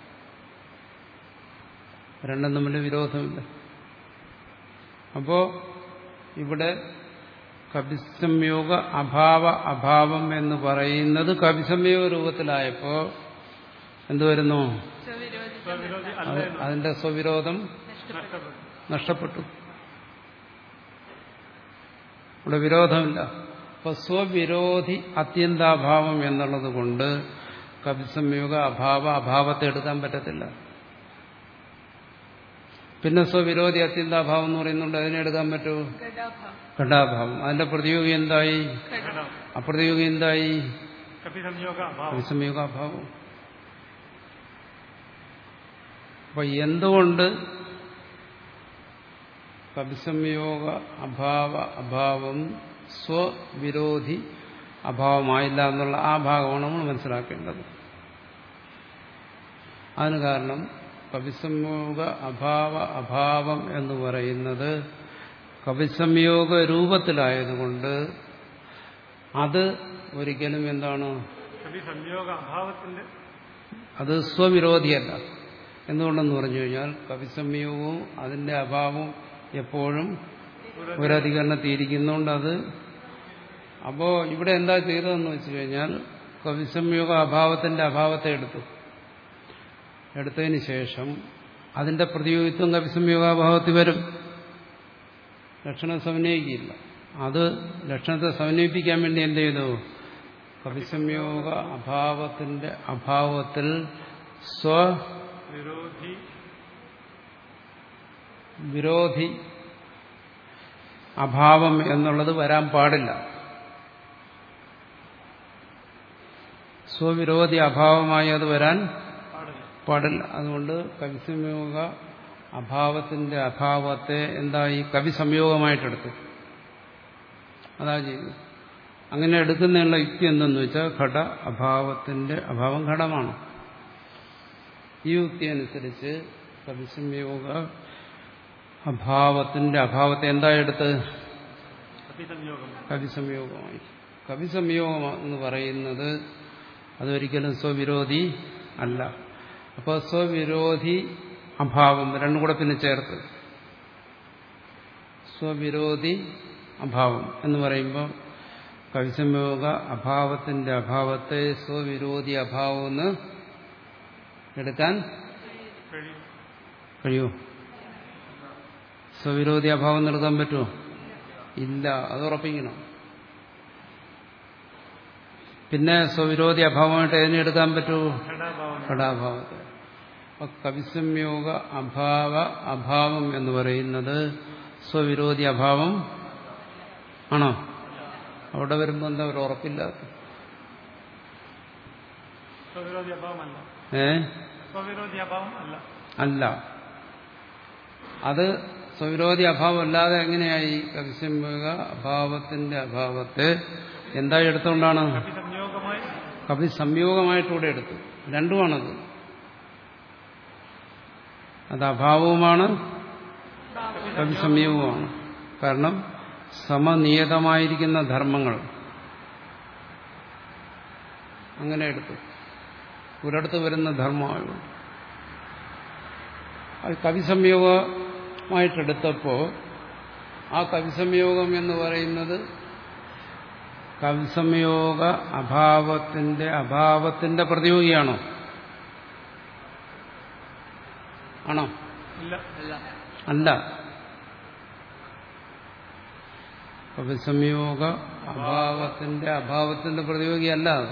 രണ്ടും തമ്മിൽ വിരോധമില്ല. അപ്പോ ഇവിടെ കവിസംയോഗ അഭാവ അഭാവം എന്ന് പറയുന്നത് കവിസംയോഗ രൂപത്തിലായപ്പോ എന്തുവരുന്നു? അതിന്റെ സ്വവിരോധം നഷ്ടപ്പെട്ടു. ഇവിടെ വിരോധമില്ല. അപ്പൊ സ്വവിരോധി അത്യന്താഭാവം എന്നുള്ളത് കൊണ്ട് കവിസംയോഗ അഭാവ അഭാവത്തെ എടുക്കാൻ പറ്റത്തില്ല. പിന്നെ സ്വവിരോധി അത്യന്താഭാവം എന്ന് പറയുന്നുണ്ട്. അതിനെ എടുക്കാൻ പറ്റുമോ? ഘടാഭാവം. അതിന്റെ പ്രതിയോഗി എന്തായി? അപ്രതിയോഗി എന്തായി? കവിസംയോഗ അഭാവം. അപ്പൊ എന്തുകൊണ്ട് കവിസംയോഗ അഭാവ അഭാവം സ്വവിരോധി അഭാവമായില്ല എന്നുള്ള ആ ഭാഗമാണ് നമ്മൾ മനസ്സിലാക്കേണ്ടത്. അതിന് കാരണം കവിസംയോഗ അഭാവ അഭാവം എന്ന് പറയുന്നത് കവിസംയോഗ രൂപത്തിലായതുകൊണ്ട് അത് ഒരിക്കലും എന്താണ്? കവി സംയോഗ അഭാവത്തിന്റെ അത് സ്വവിരോധിയല്ല. എന്തുകൊണ്ടെന്ന് പറഞ്ഞു കഴിഞ്ഞാൽ കവിസംയോഗവും അതിന്റെ അഭാവവും എപ്പോഴും ഒരധികരണത്തിയിരിക്കുന്നതുകൊണ്ട് അത്. അപ്പോ ഇവിടെ എന്താ ചെയ്തതെന്ന് വെച്ച് കഴിഞ്ഞാൽ കവിസംയോഗ അഭാവത്തിന്റെ അഭാവത്തെ എടുത്തു എടുത്തതിന് ശേഷം അതിന്റെ പ്രതിയോഗിത്വം കവിസംയോഗാഭാവത്തിൽ വരും. ലക്ഷണം സമന്വയിക്കില്ല. അത് ലക്ഷണത്തെ സമന്വയിപ്പിക്കാൻ വേണ്ടി എന്ത് ചെയ്തു? കവിസംയോഗ അഭാവത്തിന്റെ അഭാവത്തിൽ സ്വ വിരോധി വിരോധി അഭാവം എന്നുള്ളത് വരാൻ പാടില്ല. സ്വവിരോധി അഭാവമായി അത് വരാൻ പാടില്ല. അതുകൊണ്ട് കവിസംയോഗ അഭാവത്തിന്റെ അഭാവത്തെ എന്തായി? കവിസംയോഗമായിട്ടെടുത്തു. അതാ ചെയ്തു. അങ്ങനെ എടുക്കുന്നതിനുള്ള യുക്തി എന്തെന്ന് വെച്ചാൽ ഘട അഭാവത്തിന്റെ അഭാവം ഘടമാണ്. ഈ യുക്തി അനുസരിച്ച് കവിസംയോഗ അഭാവത്തിന്റെ അഭാവത്തെ എന്തായി എടുത്ത്? കവിസംയോഗമായി. കവിസംയോഗം എന്ന് പറയുന്നത് അതൊരിക്കലും സ്വവിരോധി അല്ല. അപ്പോൾ സ്വവിരോധി അഭാവം രണ്ടും കൂടെ പിന്നെ ചേർത്ത് സ്വവിരോധി അഭാവം എന്ന് പറയുമ്പോൾ കവിസംയോഗ അഭാവത്തിന്റെ അഭാവത്തെ സ്വവിരോധി അഭാവം എന്ന് എടുക്കാൻ കഴിയുമോ? സ്വവിരോധി അഭാവം എടുക്കാൻ പറ്റുമോ? ഇല്ല. അത് ഉറപ്പിക്കണം. പിന്നെ സ്വവിരോധി അഭാവമായിട്ട് ഏതിനെ എടുക്കാൻ പറ്റുമോ? ഘടാഭാവത്തെ. അപ്പൊ കവിസംയോഗ അഭാവ അഭാവം എന്ന് പറയുന്നത് സ്വവിരോധി അഭാവം ആണോ? അവിടെ വരുമ്പോൾ എന്താ ഒരു ഉറപ്പില്ലാത്ത? ഏ അല്ല. അത് സ്വവിരോധി അഭാവം അല്ലാതെ എങ്ങനെയായി? കവിസംയോഗ അഭാവത്തിന്റെ അഭാവത്തെ എന്തായി എടുത്തുകൊണ്ടാണ്? കവി സംയോഗമായിട്ടൂടെ എടുത്തു. രണ്ടുമാണത്. അത് അഭാവവുമാണ് കവി സംയോഗവുമാണ്. കാരണം സമനിയതമായിരിക്കുന്ന ധർമ്മങ്ങൾ അങ്ങനെ എടുത്തു. ഒരിടത്ത് വരുന്ന ധർമ്മമായുള്ളൂ. അത് കവിസംയോഗമായിട്ടെടുത്തപ്പോൾ ആ കവിസംയോഗം എന്ന് പറയുന്നത് കവിസംയോഗ അഭാവത്തിന്റെ അഭാവത്തിന്റെ പ്രതിയോഗിയാണോ? ആണോ? അല്ല. കവിസംയോഗ അഭാവത്തിന്റെ അഭാവത്തിന്റെ പ്രതിയോഗിയല്ല അത്.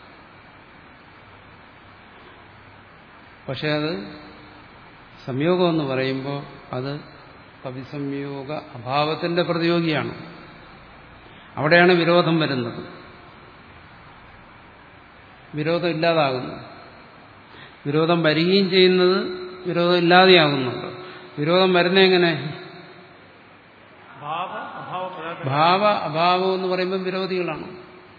പക്ഷെ അത് സംയോഗം എന്ന് പറയുമ്പോൾ അത് കവിസംയോഗ അഭാവത്തിന്റെ പ്രതിയോഗിയാണ്. അവിടെയാണ് വിരോധം വരുന്നത്. വിരോധം ഇല്ലാതാകുന്നു. വിരോധം വരികയും ചെയ്യുന്നത് വിരോധം ഇല്ലാതെയാകുന്നുണ്ട്. വിരോധം വരുന്ന എങ്ങനെ? ഭാവ അഭാവം എന്ന് പറയുമ്പോൾ വിരോധികളാണ്.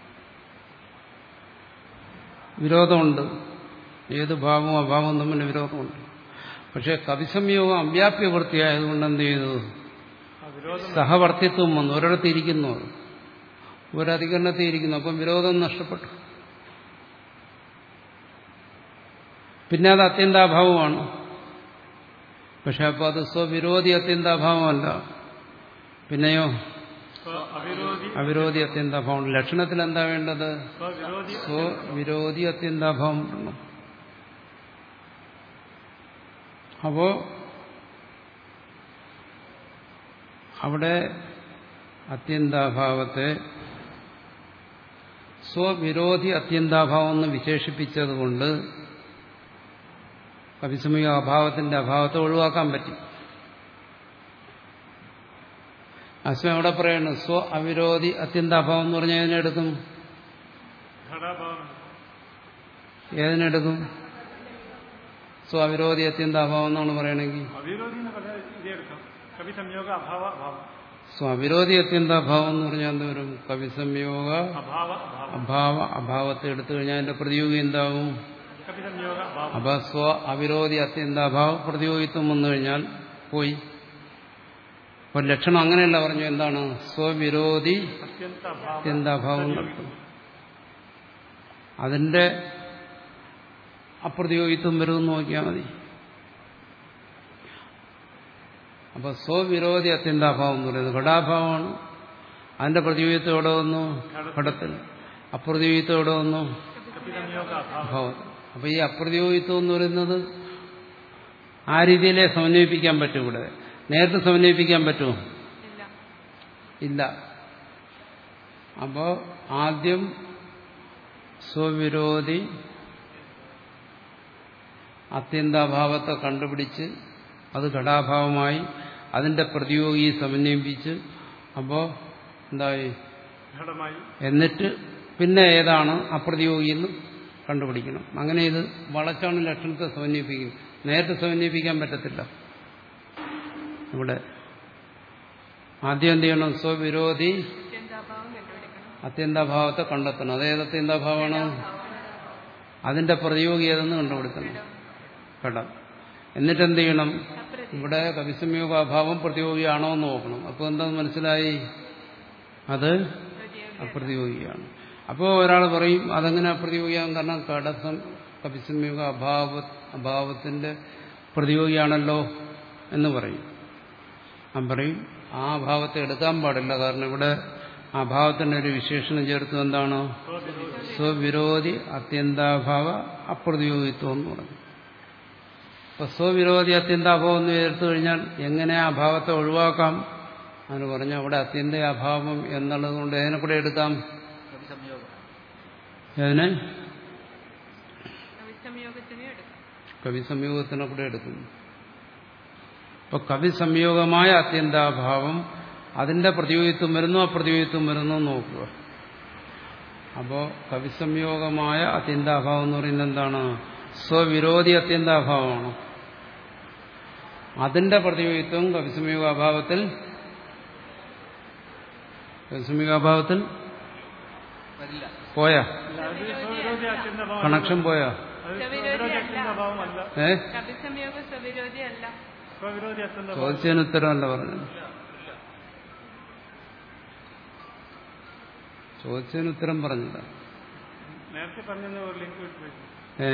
വിരോധമുണ്ട്. ഏത് ഭാവവും അഭാവവും തമ്മിൽ വിരോധമുണ്ട്. പക്ഷെ കവിസംയോഗം അവ്യാപ്യവൃത്തിയായതുകൊണ്ട് എന്ത് ചെയ്തു? സഹവർത്തിത്വം വന്നു. ഒരിടത്ത് ഇരിക്കുന്നു, ഒരധികരണത്തിൽ ഇരിക്കുന്നു. അപ്പം വിരോധം നഷ്ടപ്പെട്ടു. പിന്നെ അത് അത്യന്താഭാവമാണ്. പക്ഷെ അപ്പോൾ അത് സ്വവിരോധി അത്യന്താഭാവമല്ല. പിന്നെയോ അവിരോധി അത്യന്താഭാവം. ലക്ഷണത്തിൽ എന്താ വേണ്ടത്? സ്വവിരോധി അത്യന്താഭാവം വരണം. അപ്പോ അവിടെ അത്യന്താഭാവത്തെ സ്വവിരോധി അത്യന്താഭാവം എന്ന് വിശേഷിപ്പിച്ചതുകൊണ്ട് കവിസംയോഗ അഭാവത്തിന്റെ അഭാവത്തെ ഒഴിവാക്കാൻ പറ്റി. അസ്മ അവിടെ പറയണം സ്വ അവിരോധി അത്യന്താഭാവം എന്ന് പറഞ്ഞാൽ ഏതിനെടുക്കും? ഏതിനെടുക്കും? സ്വ അവിരോധി അത്യന്താഭാവം എന്നാണ് പറയണമെങ്കിൽ സ്വവിരോധി അത്യന്താഭാവം എന്ന് പറഞ്ഞാൽ എന്താ വരും? കവിസംയോഗ അഭാവ അഭാവത്തെ എടുത്തു കഴിഞ്ഞാൽ അതിന്റെ പ്രതിയോഗി എന്താവും? അപ്പൊ സ്വ അവിരോധി അത്യന്താഭാവ പ്രതിയോഗിത്വം വന്നു കഴിഞ്ഞാൽ പോയി. അപ്പോൾ ലക്ഷണം അങ്ങനെയല്ല പറഞ്ഞു. എന്താണ്? സ്വവിരോധി അത്യന്താഭാവം അത്യന്താഭാവം നടത്തും. അതിന്റെ അപ്രതിയോഗിത്വം വരുമെന്ന് നോക്കിയാൽ മതി. അപ്പൊ സ്വവിരോധി അത്യന്താഭാവം എന്ന് പറയുന്നത് ഘടാഭാവമാണ്. അതിന്റെ പ്രതിയോഗിത്വം എവിടെ വന്നു? ഘടത്തിൽ. അപ്രതിയോഗിത്വം എവിടെ വന്നു? അഭാവത്തിൽ. അപ്പൊ ഈ അപ്രതിയോഗിത്വം എന്ന് പറയുന്നത് ആ രീതിയിലേ സമന്വയിപ്പിക്കാൻ പറ്റും. ഇവിടെ നേരത്തെ സമന്വയിപ്പിക്കാൻ പറ്റുമോ? ഇല്ല. അപ്പോ ആദ്യം സ്വവിരോധി അത്യന്താഭാവത്തെ കണ്ടുപിടിച്ച് അത് ഘടാഭാവമായി അതിന്റെ പ്രതിയോഗി സമന്വയിപ്പിച്ച് അപ്പോ എന്തായി? എന്നിട്ട് പിന്നെ ഏതാണ് അപ്രതിയോഗി എന്ന് കണ്ടുപിടിക്കണം. അങ്ങനെ ഇത് വളച്ചാണ് ലക്ഷണത്തെ സമന്വയിപ്പിക്കും. നേരത്തെ സമന്വയിപ്പിക്കാൻ പറ്റത്തില്ല. ഇവിടെ ആദ്യം എന്ത് ചെയ്യണം? സ്വവിരോധി അത്യന്താഭാവത്തെ കണ്ടെത്തണം. അതേത് അത്യന്താഭാവമാണ്? അതിന്റെ പ്രതിയോഗി ഏതെന്ന് കണ്ടുപിടിക്കണം. ഘടം. എന്നിട്ട് എന്ത് ചെയ്യണം? ഇവിടെ കവിസംയോഗാഭാവം പ്രതിയോഗിയാണോ എന്ന് നോക്കണം. അപ്പോൾ എന്താ മനസ്സിലായി? അത് അപ്രതിയോഗിയാണ്. അപ്പോൾ ഒരാൾ പറയും അതെങ്ങനെ അപ്രതിയോഗിയാകും? കാരണം കടസം കവിസംയോഗ അഭാവ അഭാവത്തിന്റെ പ്രതിയോഗിയാണല്ലോ എന്ന് പറയും. ഞാൻ പറയും ആ അഭാവത്തെ എടുക്കാൻ പാടില്ല. കാരണം ഇവിടെ അഭാവത്തിന്റെ ഒരു വിശേഷണം ചേർത്ത് എന്താണ്? സ്വവിരോധി അത്യന്താഭാവ അപ്രതിയോഗിത്വം എന്ന് പറഞ്ഞു. അപ്പൊ സ്വവിരോധി അത്യന്താഭാവം എന്ന് ചേർത്ത് കഴിഞ്ഞാൽ എങ്ങനെ ആ അഭാവത്തെ ഒഴിവാക്കാം? അതിന് പറഞ്ഞു അവിടെ അത്യന്ത അഭാവം എന്നുള്ളത് കൊണ്ട് ഏതിനെ കൂടെ എടുക്കാം? ഏതിനെ? കവിസംയോഗത്തിനെ കൂടെ എടുക്കും. അപ്പൊ കവിസംയോഗമായ അത്യന്താഭാവം അതിന്റെ പ്രതിയോഗിത്വം വരുന്നു അപ്രതിയോഗിത്വം വരുന്നു നോക്കുക. അപ്പോ കവിസംയോഗമായ അത്യന്താഭാവം എന്ന് പറയുന്നത് എന്താണ്? സ്വവിരോധി അത്യന്താഭാവമാണ്. അതിന്റെ പ്രതിയോഗിത്വം കവിസംയോഗാഭാവത്തിൽ കവിസംയോഗാഭാവത്തിൽ പോയാ? കണക്ഷൻ പോയാ? ഏ ചോദിച്ചതിന് ഉത്തരമല്ല പറഞ്ഞത്. ചോദിച്ചതിന് ഉത്തരം പറഞ്ഞില്ല. ഏ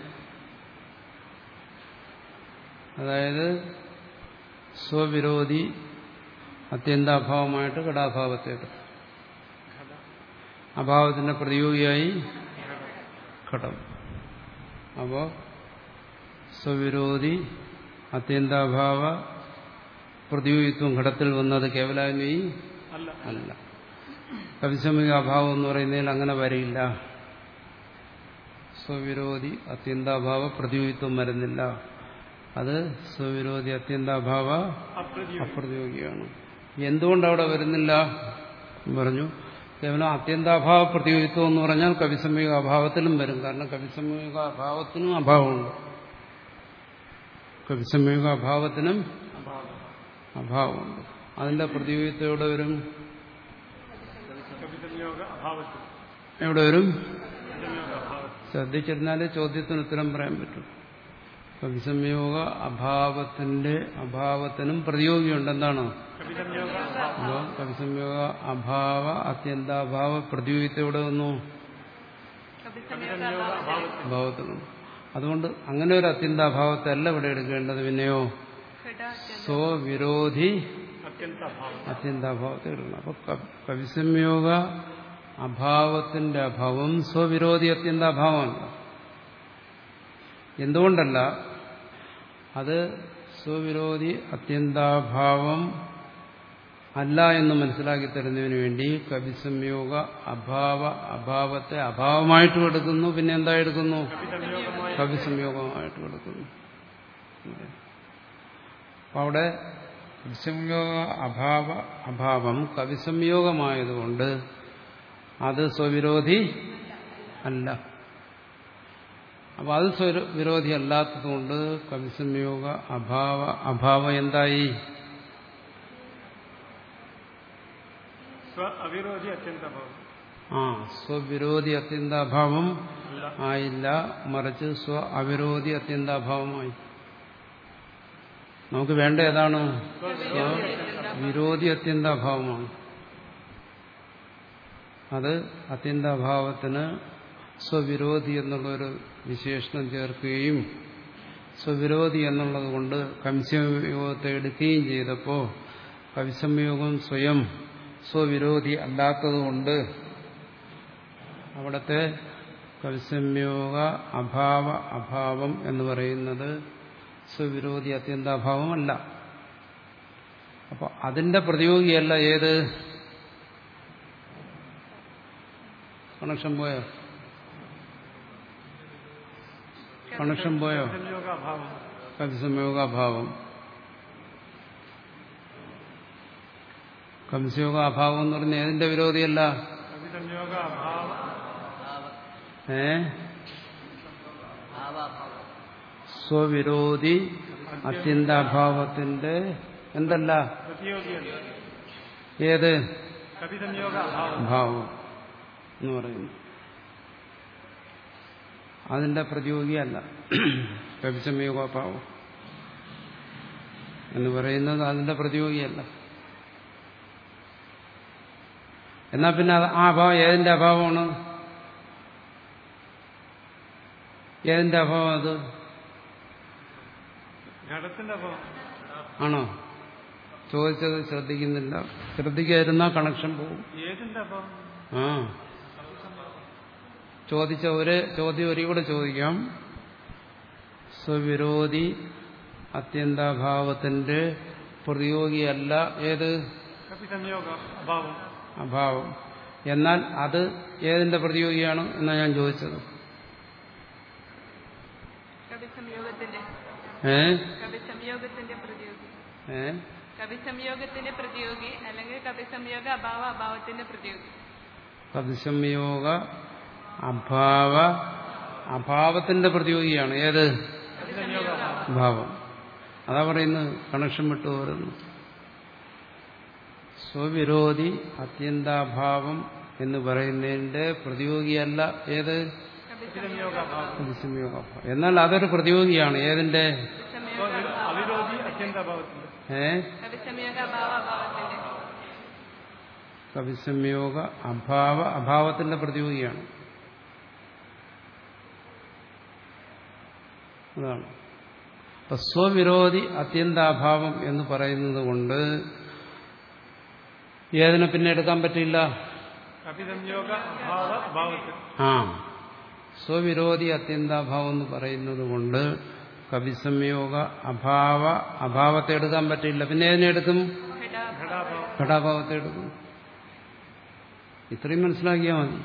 അതായത് സ്വവിരോധി അത്യന്താഭാവമായിട്ട് ഘടാഭാവത്തെ എടുത്തു. അഭാവത്തിന്റെ പ്രതിയോഗിയായി ഘടം. അപ്പോ സ്വവിരോധി അത്യന്താഭാവ പ്രതിയോഗിത്വം ഘടത്തിൽ വന്നത് കേവലാന്വയി അല്ല. കവിസംയോഗ അഭാവം എന്ന് പറയുന്നതിൽ അങ്ങനെ വരില്ല. സ്വവിരോധി അത്യന്താഭാവ പ്രതിയോഗിത്വം വരുന്നില്ല. അത് സ്വവിരോധി അത്യന്താഭാവ അപ്രതിയോഗിയാണ്. എന്തുകൊണ്ടവിടെ വരുന്നില്ല പറഞ്ഞു? കേവലം അത്യന്താഭാവ പ്രതിയോഗിത്വം എന്ന് പറഞ്ഞാൽ കവിസംയോഗ അഭാവത്തിലും വരും. കാരണം കവിസംയോഗ അഭാവത്തിനും അഭാവമുണ്ട്. കവിസംയോഗ അഭാവത്തിനും അഭാവമുണ്ട്. അതിന്റെ പ്രതിയോഗിത്വം എവിടെ വരും? എവിടെ വരും? ശ്രദ്ധിച്ചിരുന്നാലേ ചോദ്യത്തിന് ഉത്തരം പറയാൻ പറ്റും. കവിസംയോഗ അഭാവത്തിന്റെ അഭാവത്തിനും പ്രതിയോഗിയുണ്ട്. എന്താണ്? കവിസംയോഗ അഭാവ അത്യന്താഭാവ പ്രതിയോഗിത്വം എവിടെ വന്നു? അഭാവത്തിനും. അതുകൊണ്ട് അങ്ങനെ ഒരു അത്യന്താഭാവത്തെ അല്ല ഇവിടെ എടുക്കേണ്ടത്. പിന്നെയോ സ്വവിരോധി അത്യന്താഭാവത്തെ എടുക്കണം. അപ്പൊ കവിസംയോഗ അഭാവത്തിന്റെ അഭാവം സ്വവിരോധി അത്യന്താഭാവമല്ല. എന്തുകൊണ്ടല്ല? അത് സ്വവിരോധി അത്യന്താഭാവം അല്ല എന്ന് മനസ്സിലാക്കി തരുന്നതിന് വേണ്ടി കവിസംയോഗ അഭാവ അഭാവത്തെ അഭാവമായിട്ടും എടുക്കുന്നു. പിന്നെ എന്താ എടുക്കുന്നു? കവിസംയോഗമായിട്ടും എടുക്കുന്നു. അപ്പൊ അവിടെ കവിസംയോഗ അഭാവ അഭാവം കവിസംയോഗമായതുകൊണ്ട് അത് സ്വവിരോധി അല്ല. അപ്പൊ അത് സ്വവിരോധി അല്ലാത്തതുകൊണ്ട് കവിസംയോഗ അഭാവ അഭാവം എന്തായി? ആ സ്വവിരോധി അത്യന്താഭാവം ആയില്ല, മറിച്ച് സ്വ അവിരോധി അത്യന്താഭാവമായി. നമുക്ക് വേണ്ട ഏതാണ്? വിരോധി അത്യന്താഭാവമാണ്. അത് അത്യന്താഭാവത്തിന് സ്വവിരോധി എന്നുള്ളൊരു വിശേഷണം ചേർക്കുകയും സ്വവിരോധി എന്നുള്ളത് കൊണ്ട് കവിസംയോഗത്തെ എടുക്കുകയും ചെയ്തപ്പോൾ കവിസംയോഗം സ്വയം സ്വവിരോധി അല്ലാത്തതുകൊണ്ട് അവിടുത്തെ കവിസംയോഗ അഭാവ അഭാവം എന്ന് പറയുന്നത് സ്വവിരോധി അത്യന്താഭാവമല്ല. അപ്പോൾ അതിന്റെ പ്രതിയോഗിയല്ല ഏത്? കണക്ഷൻ പോയോ? കണക്ഷൻ പോയോ? കവിസംയോഗാഭാവം. കവിസംയോഗാഭാവം എന്ന് പറഞ്ഞാൽ ഏതിന്റെ വിരോധിയല്ല? ഏ സ്വവിരോധി അത്യന്താഭാവത്തിന്റെ എന്തല്ല? ഏത്? ഭാവം എന്ന് പറയുന്നു. അതിന്റെ പ്രതിയോഗിയല്ല കവിസംയോഗാഭാവം എന്ന് പറയുന്നത്. അതിന്റെ പ്രതിയോഗിയല്ല. എന്നാ പിന്നെ ആ അഭാവം ഏതിന്റെ അഭാവമാണ്? ഏതിന്റെ അഭാവം അത്? ആണോ? ചോദിച്ചത് ശ്രദ്ധിക്കുന്നില്ല. ശ്രദ്ധിക്കാതിരുന്നാ കണക്ഷൻ പോകും. ആ ചോദിച്ച ഒരു ചോദ്യം ഒരു കൂടെ ചോദിക്കാം. സ്വവിരോധി അത്യന്താഭാവത്തിന്റെ പ്രതിയോഗിയല്ല ഏത്? അഭാവം. എന്നാൽ അത് ഏതിന്റെ പ്രതിയോഗിയാണ് എന്നാ ഞാൻ ചോദിച്ചത്. ഏ ഏ കവിസംയോഗത്തിന്റെ പ്രതിയോഗി അല്ലെങ്കിൽ കവിസംയോഗ അഭാവ അഭാവത്തിന്റെ പ്രതിയോഗി. കവിസംയോഗ അഭാവ അഭാവത്തിന്റെ പ്രതിയോഗിയാണ് ഏത്? ഭാവം. അതാ പറയുന്നത് കണക്ഷൻ വിട്ടു വരുന്നു. സ്വവിരോധി അത്യന്താഭാവം എന്ന് പറയുന്നതിന്റെ പ്രതിയോഗിയല്ല ഏത്? കവിസംയോഗാഭാവം. എന്നാൽ അതൊരു പ്രതിയോഗിയാണ് ഏതിന്റെ? ഏ കവിസംയോഗ അഭാവ അഭാവത്തിന്റെ പ്രതിയോഗിയാണ്. അതാണ്. അപ്പൊ സ്വവിരോധി അത്യന്താഭാവം എന്ന് പറയുന്നത് കൊണ്ട് ഏതിനെ പിന്നെ എടുക്കാൻ പറ്റില്ല? ആ സ്വവിരോധി അത്യന്താഭാവം എന്ന് പറയുന്നത് കൊണ്ട് കവിസംയോഗ അഭാവ അഭാവത്തെ എടുക്കാൻ പറ്റില്ല. പിന്നെ ഏതിനെ എടുക്കും? ഘടാഭാവത്തെ എടുക്കും. ഇത്രയും മനസ്സിലാക്കിയാൽ മതി.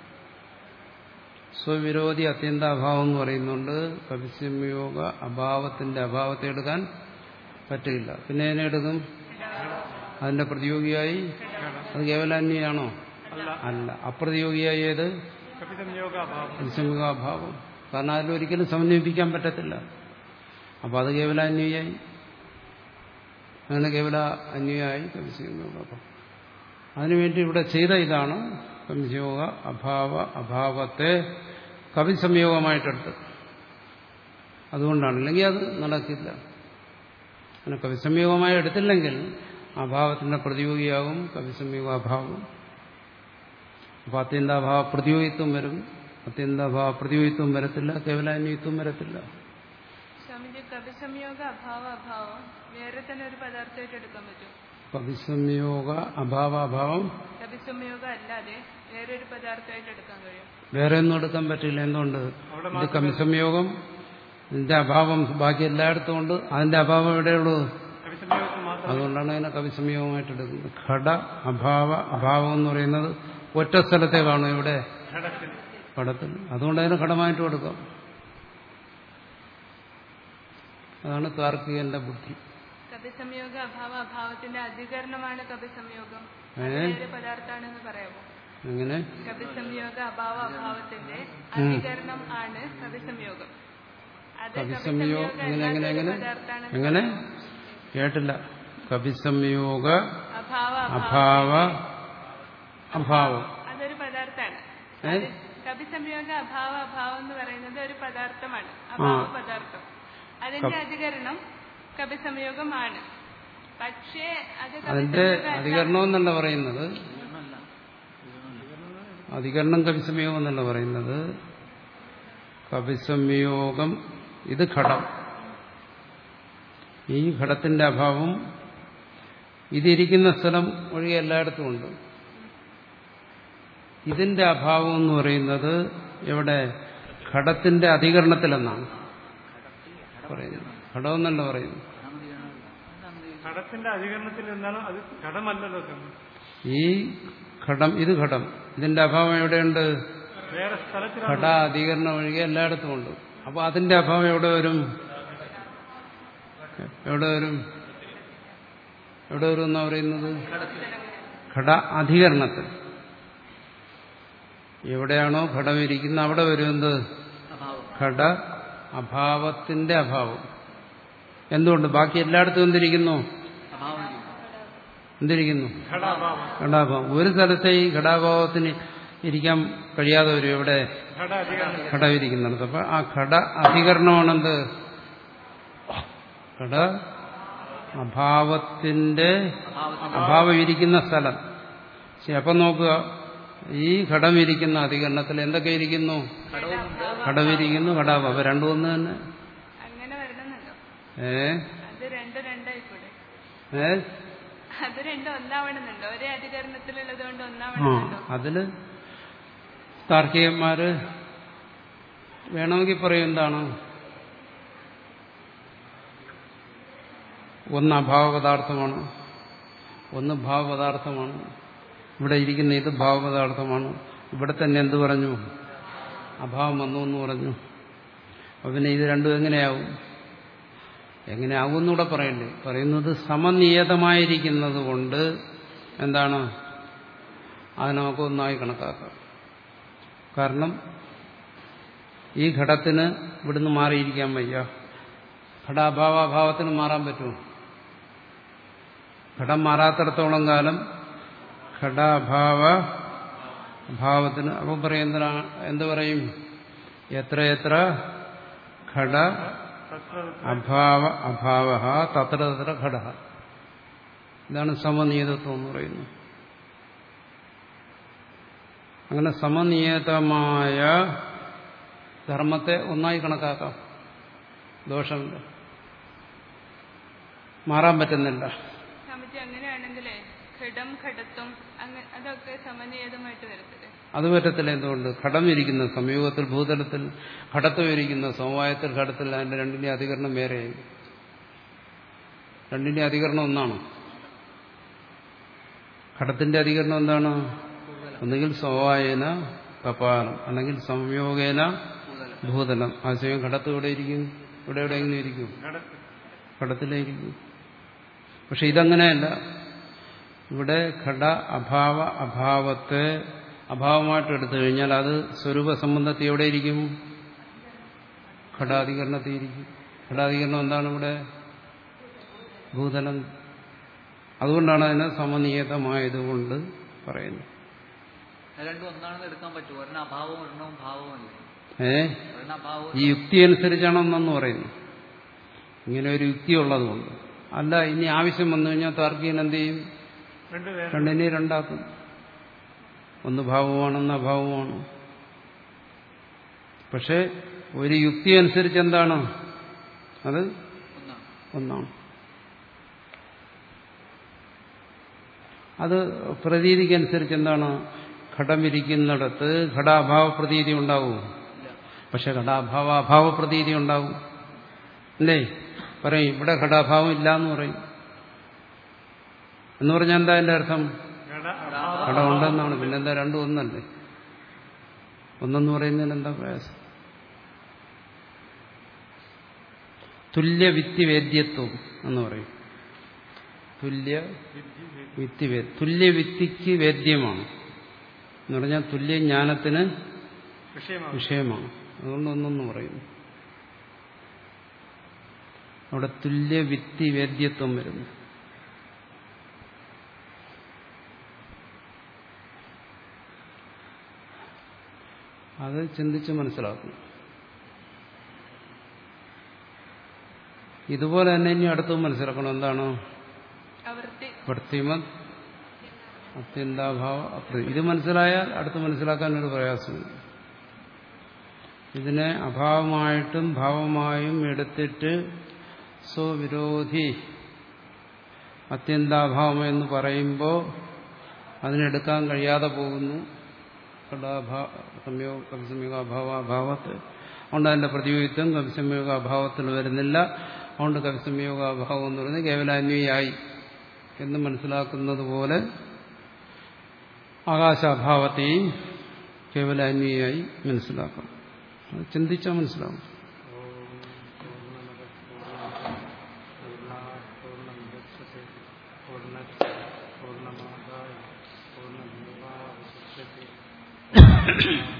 സ്വവിരോധി അത്യന്താഭാവം എന്ന് പറയുന്നുണ്ട് കവിസംയോഗ അഭാവത്തിന്റെ അഭാവത്തെ എടുക്കാൻ പറ്റില്ല. പിന്നെ അതിനെ എടുക്കും? അതിന്റെ പ്രതിയോഗിയായി അത് കേവലാന്യാണോ? അല്ല. അപ്രതിയോഗിയായി ഏത്? കവിസംയോഗാഭാവം. കാരണം അതിലൊരിക്കലും സമന്വയിപ്പിക്കാൻ പറ്റത്തില്ല. അപ്പൊ അത് കേവലാന്യായി. അങ്ങനെ കേവല അന്യായി കവിസംയോഗാഭാവം. അതിനുവേണ്ടി ഇവിടെ ചെയ്ത ഇതാണ് കവിസംയോഗ അഭാവ അഭാവത്തെ കവിസംയോഗമായിട്ടെടുത്ത്. അതുകൊണ്ടാണ്. ഇല്ലെങ്കിൽ അത് നടക്കില്ല. അങ്ങനെ കവിസംയോഗമായി എടുത്തില്ലെങ്കിൽ അഭാവത്തിന്റെ പ്രതിയോഗിയാകും കവിസംയോഗാഭാവം. അപ്പൊ അത്യന്താഭാവ പ്രതിയോഗിത്വം വരും. അത്യന്താഭാവ പ്രതിയോഗിത്വം വരത്തില്ല. കേവലാന്യത്വം വരത്തില്ല. സ്വാമിജി, കവിസംയോഗ അഭാവ അഭാവം വേറെ തന്നെ ഒരു പദാർത്ഥമായിട്ട് എടുക്കാൻ പറ്റും? കവിസംയോഗ അഭാവ അഭാവം കവിസംയോഗ അല്ലാതെ വേറൊരു പദാർത്ഥമായിട്ട് എടുക്കാൻ കഴിയും? വേറെ ഒന്നും എടുക്കാൻ പറ്റില്ല. എന്തുകൊണ്ട്? ഇത് കവിസംയോഗം, ഇതിന്റെ അഭാവം ബാക്കി എല്ലായിടത്തും ഉണ്ട്. അതിന്റെ അഭാവം എവിടെയുള്ളൂ? അതുകൊണ്ടാണ് അതിനെ കവിസംയോഗമായിട്ട് എടുക്കുന്നത്. ഘട അഭാവ അഭാവം എന്ന് പറയുന്നത് ഒറ്റ സ്ഥലത്തെ കാണും. ഇവിടെ ഘടത്തിൽ. അതുകൊണ്ട് അതിനെ ഘടമായിട്ട് കൊടുക്കാം. അതാണ് താർക്കികന്റെ ബുദ്ധി. കവിസംയോഗ അഭാവ അഭാവത്തിന്റെ അധികരണമാണ് കവിസംയോഗം. പദാർത്ഥാണെന്ന് പറയാമോ? എങ്ങനെ? കവിസംയോഗ അഭാവ അഭാവത്തിന്റെ അധികരണം ആണ് കവിസംയോഗം. കവിസംയോഗം എങ്ങനെ എങ്ങനെ എങ്ങനെ എങ്ങനെ കേട്ടില്ല. കവിസംയോഗ അഭാവ അഭാവം അതൊരു പദാർത്ഥാണ്. കവിസംയോഗ അഭാവ അഭാവം എന്ന് പറയുന്നത് ഒരു പദാർത്ഥമാണ്. അഭാവ പദാർത്ഥം. അതിന്റെ അധികരണം കവിസംയോഗമാണ്. പക്ഷേ അത് അതിന്റെ അധികരണം എന്നല്ല പറയുന്നത്, അധികരണം കവിസംയോഗം എന്നല്ല പറയുന്നത്. കവിസംയോഗം ഇത് ഘടം, ഈ ഘടത്തിന്റെ അഭാവം ഇതിരിക്കുന്ന സ്ഥലം ഒഴികെ എല്ലായിടത്തും ഉണ്ട്. ഇതിന്റെ അഭാവം എന്ന് പറയുന്നത് എവിടെ? ഘടത്തിന്റെ അധികരണത്തിലെന്നാണ് പറയുന്നത്. ഘടമെന്നല്ല പറയുന്നത്. ഘടത്തിന്റെ അധികരണത്തിൽ എന്നാലും അത് ഘടമല്ലല്ലോ. ഈ ഘടം, ഇത് ഘടം, ഇതിന്റെ അഭാവം എവിടെയുണ്ട്? വേറെ സ്ഥലത്തിലാണ്. ഘട അധികരണം ഒഴികെ എല്ലായിടത്തും ഉണ്ട്. അപ്പൊ അതിന്റെ അഭാവം എവിടെ വരും? എവിടെ വരും? എവിടെ വരും എന്നാ പറയുന്നത്? ഘട അധികരണത്തിൽ. എവിടെയാണോ ഘടം ഇരിക്കുന്നത് അവിടെ വരുന്നത് ഘട അഭാവത്തിന്റെ അഭാവം. എന്തുകൊണ്ട്? ബാക്കി എല്ലായിടത്തും എന്തിരിക്കുന്നു? എന്തിരിക്കുന്നു? ഘടാഭാവം. ഒരു സ്ഥലത്തെ ഈ ഘടാഭാവത്തിന് ഇരിക്കാൻ കഴിയാതെ വരും. എവിടെ? ഘടം ഇരിക്കുന്നിടത്ത്. അപ്പൊ ആ ഘട അധികരണമാണെന്ത്? ഘട അഭാവത്തിന്റെ അഭാവം ഇരിക്കുന്ന സ്ഥലം. ശരി, അപ്പം നോക്കുക, ഈ ഘടം ഇരിക്കുന്ന അധികരണത്തിൽ എന്തൊക്കെ ഇരിക്കുന്നു? ഘടമിരിക്കുന്നു, ഘടാഭാവം. അപ്പൊ രണ്ടും ഒന്ന് തന്നെ. അങ്ങനെ വരണമെന്നുണ്ടോ? ഏ അത് രണ്ട് രണ്ടായിക്കൂടെ? ഏ അത് രണ്ടും ഒന്നാവണമെന്നുണ്ടോ? ഒരേ അധികരണത്തിലുള്ളത് കൊണ്ട് ആ ഒന്നാവണമെന്നുണ്ടോ? അതില് താർക്കികന്മാര് വേണമെങ്കിൽ പറയും എന്താണ്? ഒന്ന് അഭാവപദാർത്ഥമാണ്, ഒന്ന് ഭാവപദാർത്ഥമാണ്. ഇവിടെ ഇരിക്കുന്ന ഇത് ഭാവപദാർത്ഥമാണ്. ഇവിടെ തന്നെ എന്ത് പറഞ്ഞു? അഭാവം വന്നു എന്ന് പറഞ്ഞു. അപ്പൊ പിന്നെ ഇത് രണ്ടും എങ്ങനെയാവും? എങ്ങനെയാവും എന്നൂടെ പറയണ്ടേ? പറയുന്നത് സമനിയതമായിരിക്കുന്നത് കൊണ്ട് എന്താണ്? അത് നമുക്ക് ഒന്നായി കണക്കാക്കാം. കാരണം ഈ ഘടത്തിന് ഇവിടുന്ന് മാറിയിരിക്കാൻ വയ്യ. ഘടാഭാവാഭാവത്തിന് മാറാൻ പറ്റുമോ? ഘടം മാറാത്തിടത്തോളം കാലം ഘടാഭാവ അഭാവത്തിന്. അപ്പം പറയും എന്തിനാ? എന്ത് പറയും? എത്ര എത്ര ഘട അഭാവ അഭാവ തത്ര തത്ര ഘട. ഇതാണ് സമനിയതത്വം എന്ന് പറയുന്നത്. അങ്ങനെ സമനിയതമായ ധർമ്മത്തെ ഒന്നായി കണക്കാക്കാം. ദോഷമില്ല, മാറാൻ പറ്റുന്നില്ല. സ്വാമിജി, അങ്ങനെയാണെങ്കിലേ ഘടം ഘടത്വം അതൊക്കെ സമനിയതമായിട്ട് വരത്തില്ലേ? അത് പറ്റത്തില്ല. എന്തുകൊണ്ട്? ഘടം ഇരിക്കുന്ന സംയോഗത്തിൽ ഭൂതലത്തിൽ ഘടത്വം ഇരിക്കുന്ന സമവായത്തിൽ ഘടത്തിൽ അതിന്റെ രണ്ടിന്റെ അധികരണം വേറെയായി. രണ്ടിന്റെ അധികരണം ഒന്നാണ്. ഘടത്തിന്റെ അധികരണം എന്താണ്? ഒന്നുകിൽ സമവായേന കപാലം, അല്ലെങ്കിൽ സംയോഗേന ഭൂതലം. ആ സമയം ഘടത്ത് ഇവിടെ ഇരിക്കും, ഇവിടെ എവിടെയെങ്കിലും ഇരിക്കും, ഘടത്തിലേ ഇരിക്കും. പക്ഷെ ഇതങ്ങനെയല്ല. ഇവിടെ ഘട അഭാവ അഭാവത്തെ അഭാവമായിട്ട് എടുത്തു കഴിഞ്ഞാൽ അത് സ്വരൂപ സംബന്ധത്തിൽ എവിടെയിരിക്കും? ഘടാധികരണത്തിൽ ഇരിക്കും. ഘടാധികരണം എന്താണ് ഇവിടെ? ഭൂതലം. അതുകൊണ്ടാണ് അതിനെ സമനിയതമായതുകൊണ്ട് പറയുന്നത്. രണ്ടും ഒന്നാണെന്ന് എടുക്കാൻ പറ്റുമോ? ഒരെണ്ണം അഭാവവും ഒരെണ്ണം ഭാവവും. ഏ ഈ യുക്തി അനുസരിച്ചാണ് ഒന്നെന്ന് പറയുന്നത്. ഇങ്ങനെ ഒരു യുക്തി ഉള്ളതുകൊണ്ട്. അല്ല, ഇനി ആവശ്യം വന്നു കഴിഞ്ഞാൽ താർക്കികൻ എന്ത് ചെയ്യും? രണ്ടിനെ രണ്ടാക്കും. ഒന്ന് ഭാവമാണെന്ന് അഭാവമാണ്. പക്ഷെ ഒരു യുക്തി അനുസരിച്ച് എന്താണ്? അത് ഒന്നാണ്. അത് പ്രതീതിക്കനുസരിച്ച് എന്താണ്? ഘടമിരിക്കുന്നിടത്ത് ഘടാഭാവ പ്രതീതി ഉണ്ടാവും. പക്ഷെ ഘടാഭാവ അഭാവ പ്രതീതി ഉണ്ടാവും. അല്ലേ? പറയും ഇവിടെ ഘടാഭാവം ഇല്ല എന്ന് പറയും. എന്ന് പറഞ്ഞാൽ എന്താ അതിന്റെ അർത്ഥം? ഘടം ഉണ്ടെന്നാണ്. പിന്നെന്താ? രണ്ടും ഒന്നല്ലേ? ഒന്നെന്ന് പറയുന്നതിന് എന്താ പ്രയാസം? തുല്യ വിത്തിവേദ്യത്വം എന്ന് പറയും. തുല്യ വിത്തി തുല്യ വിത്തിക്ക് വേദ്യമാണ് എന്ന് പറഞ്ഞാൽ തുല്യ ജ്ഞാനത്തിന് വിഷയമാണ്. അതുകൊണ്ട് ഒന്നെന്ന് പറയുന്നു. അവിടെ തുല്യ വിത്തി വേദ്യത്വം വരുന്നു. അത് ചിന്തിച്ച് മനസ്സിലാക്കണം. ഇതുപോലെ തന്നെ ഇനി അടുത്തും മനസ്സിലാക്കണം. എന്താണ് അവൃത്തി വൃത്തിമത് അത്യന്താഭാവ അപ്രതി. ഇത് മനസ്സിലായാൽ അടുത്ത് മനസ്സിലാക്കാൻ ഒരു പ്രയാസമില്ല. ഇതിനെ അഭാവമായിട്ടും ഭാവമായും എടുത്തിട്ട് സ്വവിരോധി അത്യന്താഭാവം എന്ന് പറയുമ്പോൾ അതിനെടുക്കാൻ കഴിയാതെ പോകുന്നു. സംയോഗ കവിസംയോഗ അഭാവ അഭാവത്ത് അതുകൊണ്ട് അതിന്റെ പ്രതിയോഗിത്വം കവിസംയോഗ അഭാവത്തിൽ വരുന്നില്ല. അതുകൊണ്ട് കവിസംയോഗ അഭാവം എന്ന് പറയുന്നത് കേവലാന്വയായി എന്ന് മനസ്സിലാക്കുന്നത് പോലെ ആകാശാഭാവത്തെയും കേവലാന്വയായി മനസ്സിലാക്കണം. അത് ചിന്തിച്ചാൽ മനസ്സിലാവും. പൂർണ്ണമാദായ പൂർണ്ണമേവാവശിഷ്യത്തെ